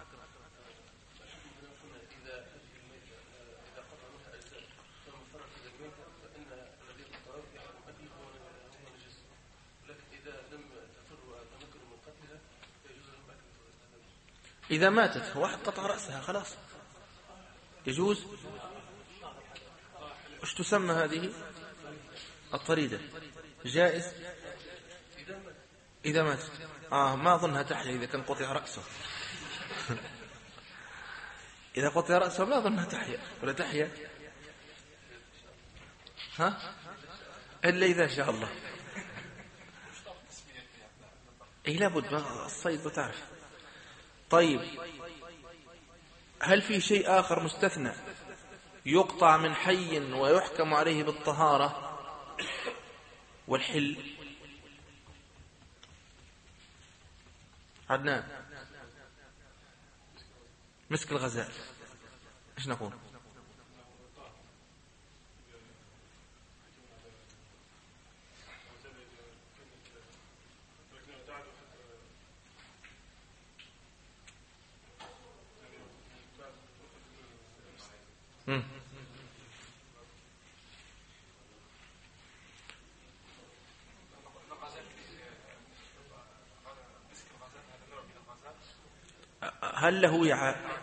إذا ماتت واحد قطع رأسها خلاص يجوز. وش تسمى هذه؟ الطريدة. جائز إذا ماتت. ما أظنها تحيا إذا كان قطع رأسه. إذا قطع رأسه لا أظنها تحيا ولا تحيا، إلا إذا شاء الله. لابد الصيد بتعرف. طيب هل في شيء آخر مستثنى يقطع من حي ويحكم عليه بالطهارة والحل؟ عدنان. مسك الغزال ايش نقول؟ هل له وعاء؟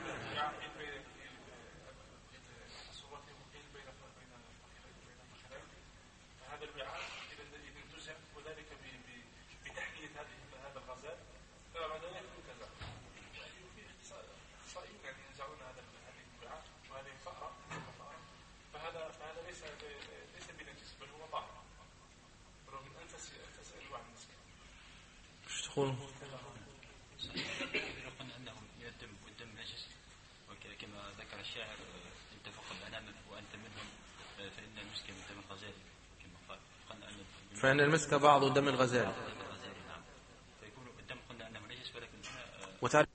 قلنا أنه يدم والدم نجس، وكما ذكر الشاعر أنت فقد أنامك وأنت منهم، فإن المسك من دم الغزال كما قال. قلنا أن فإن المسك بعض دم الغزال. نعم، فيكون الدم قلنا أنه نجس، ولكن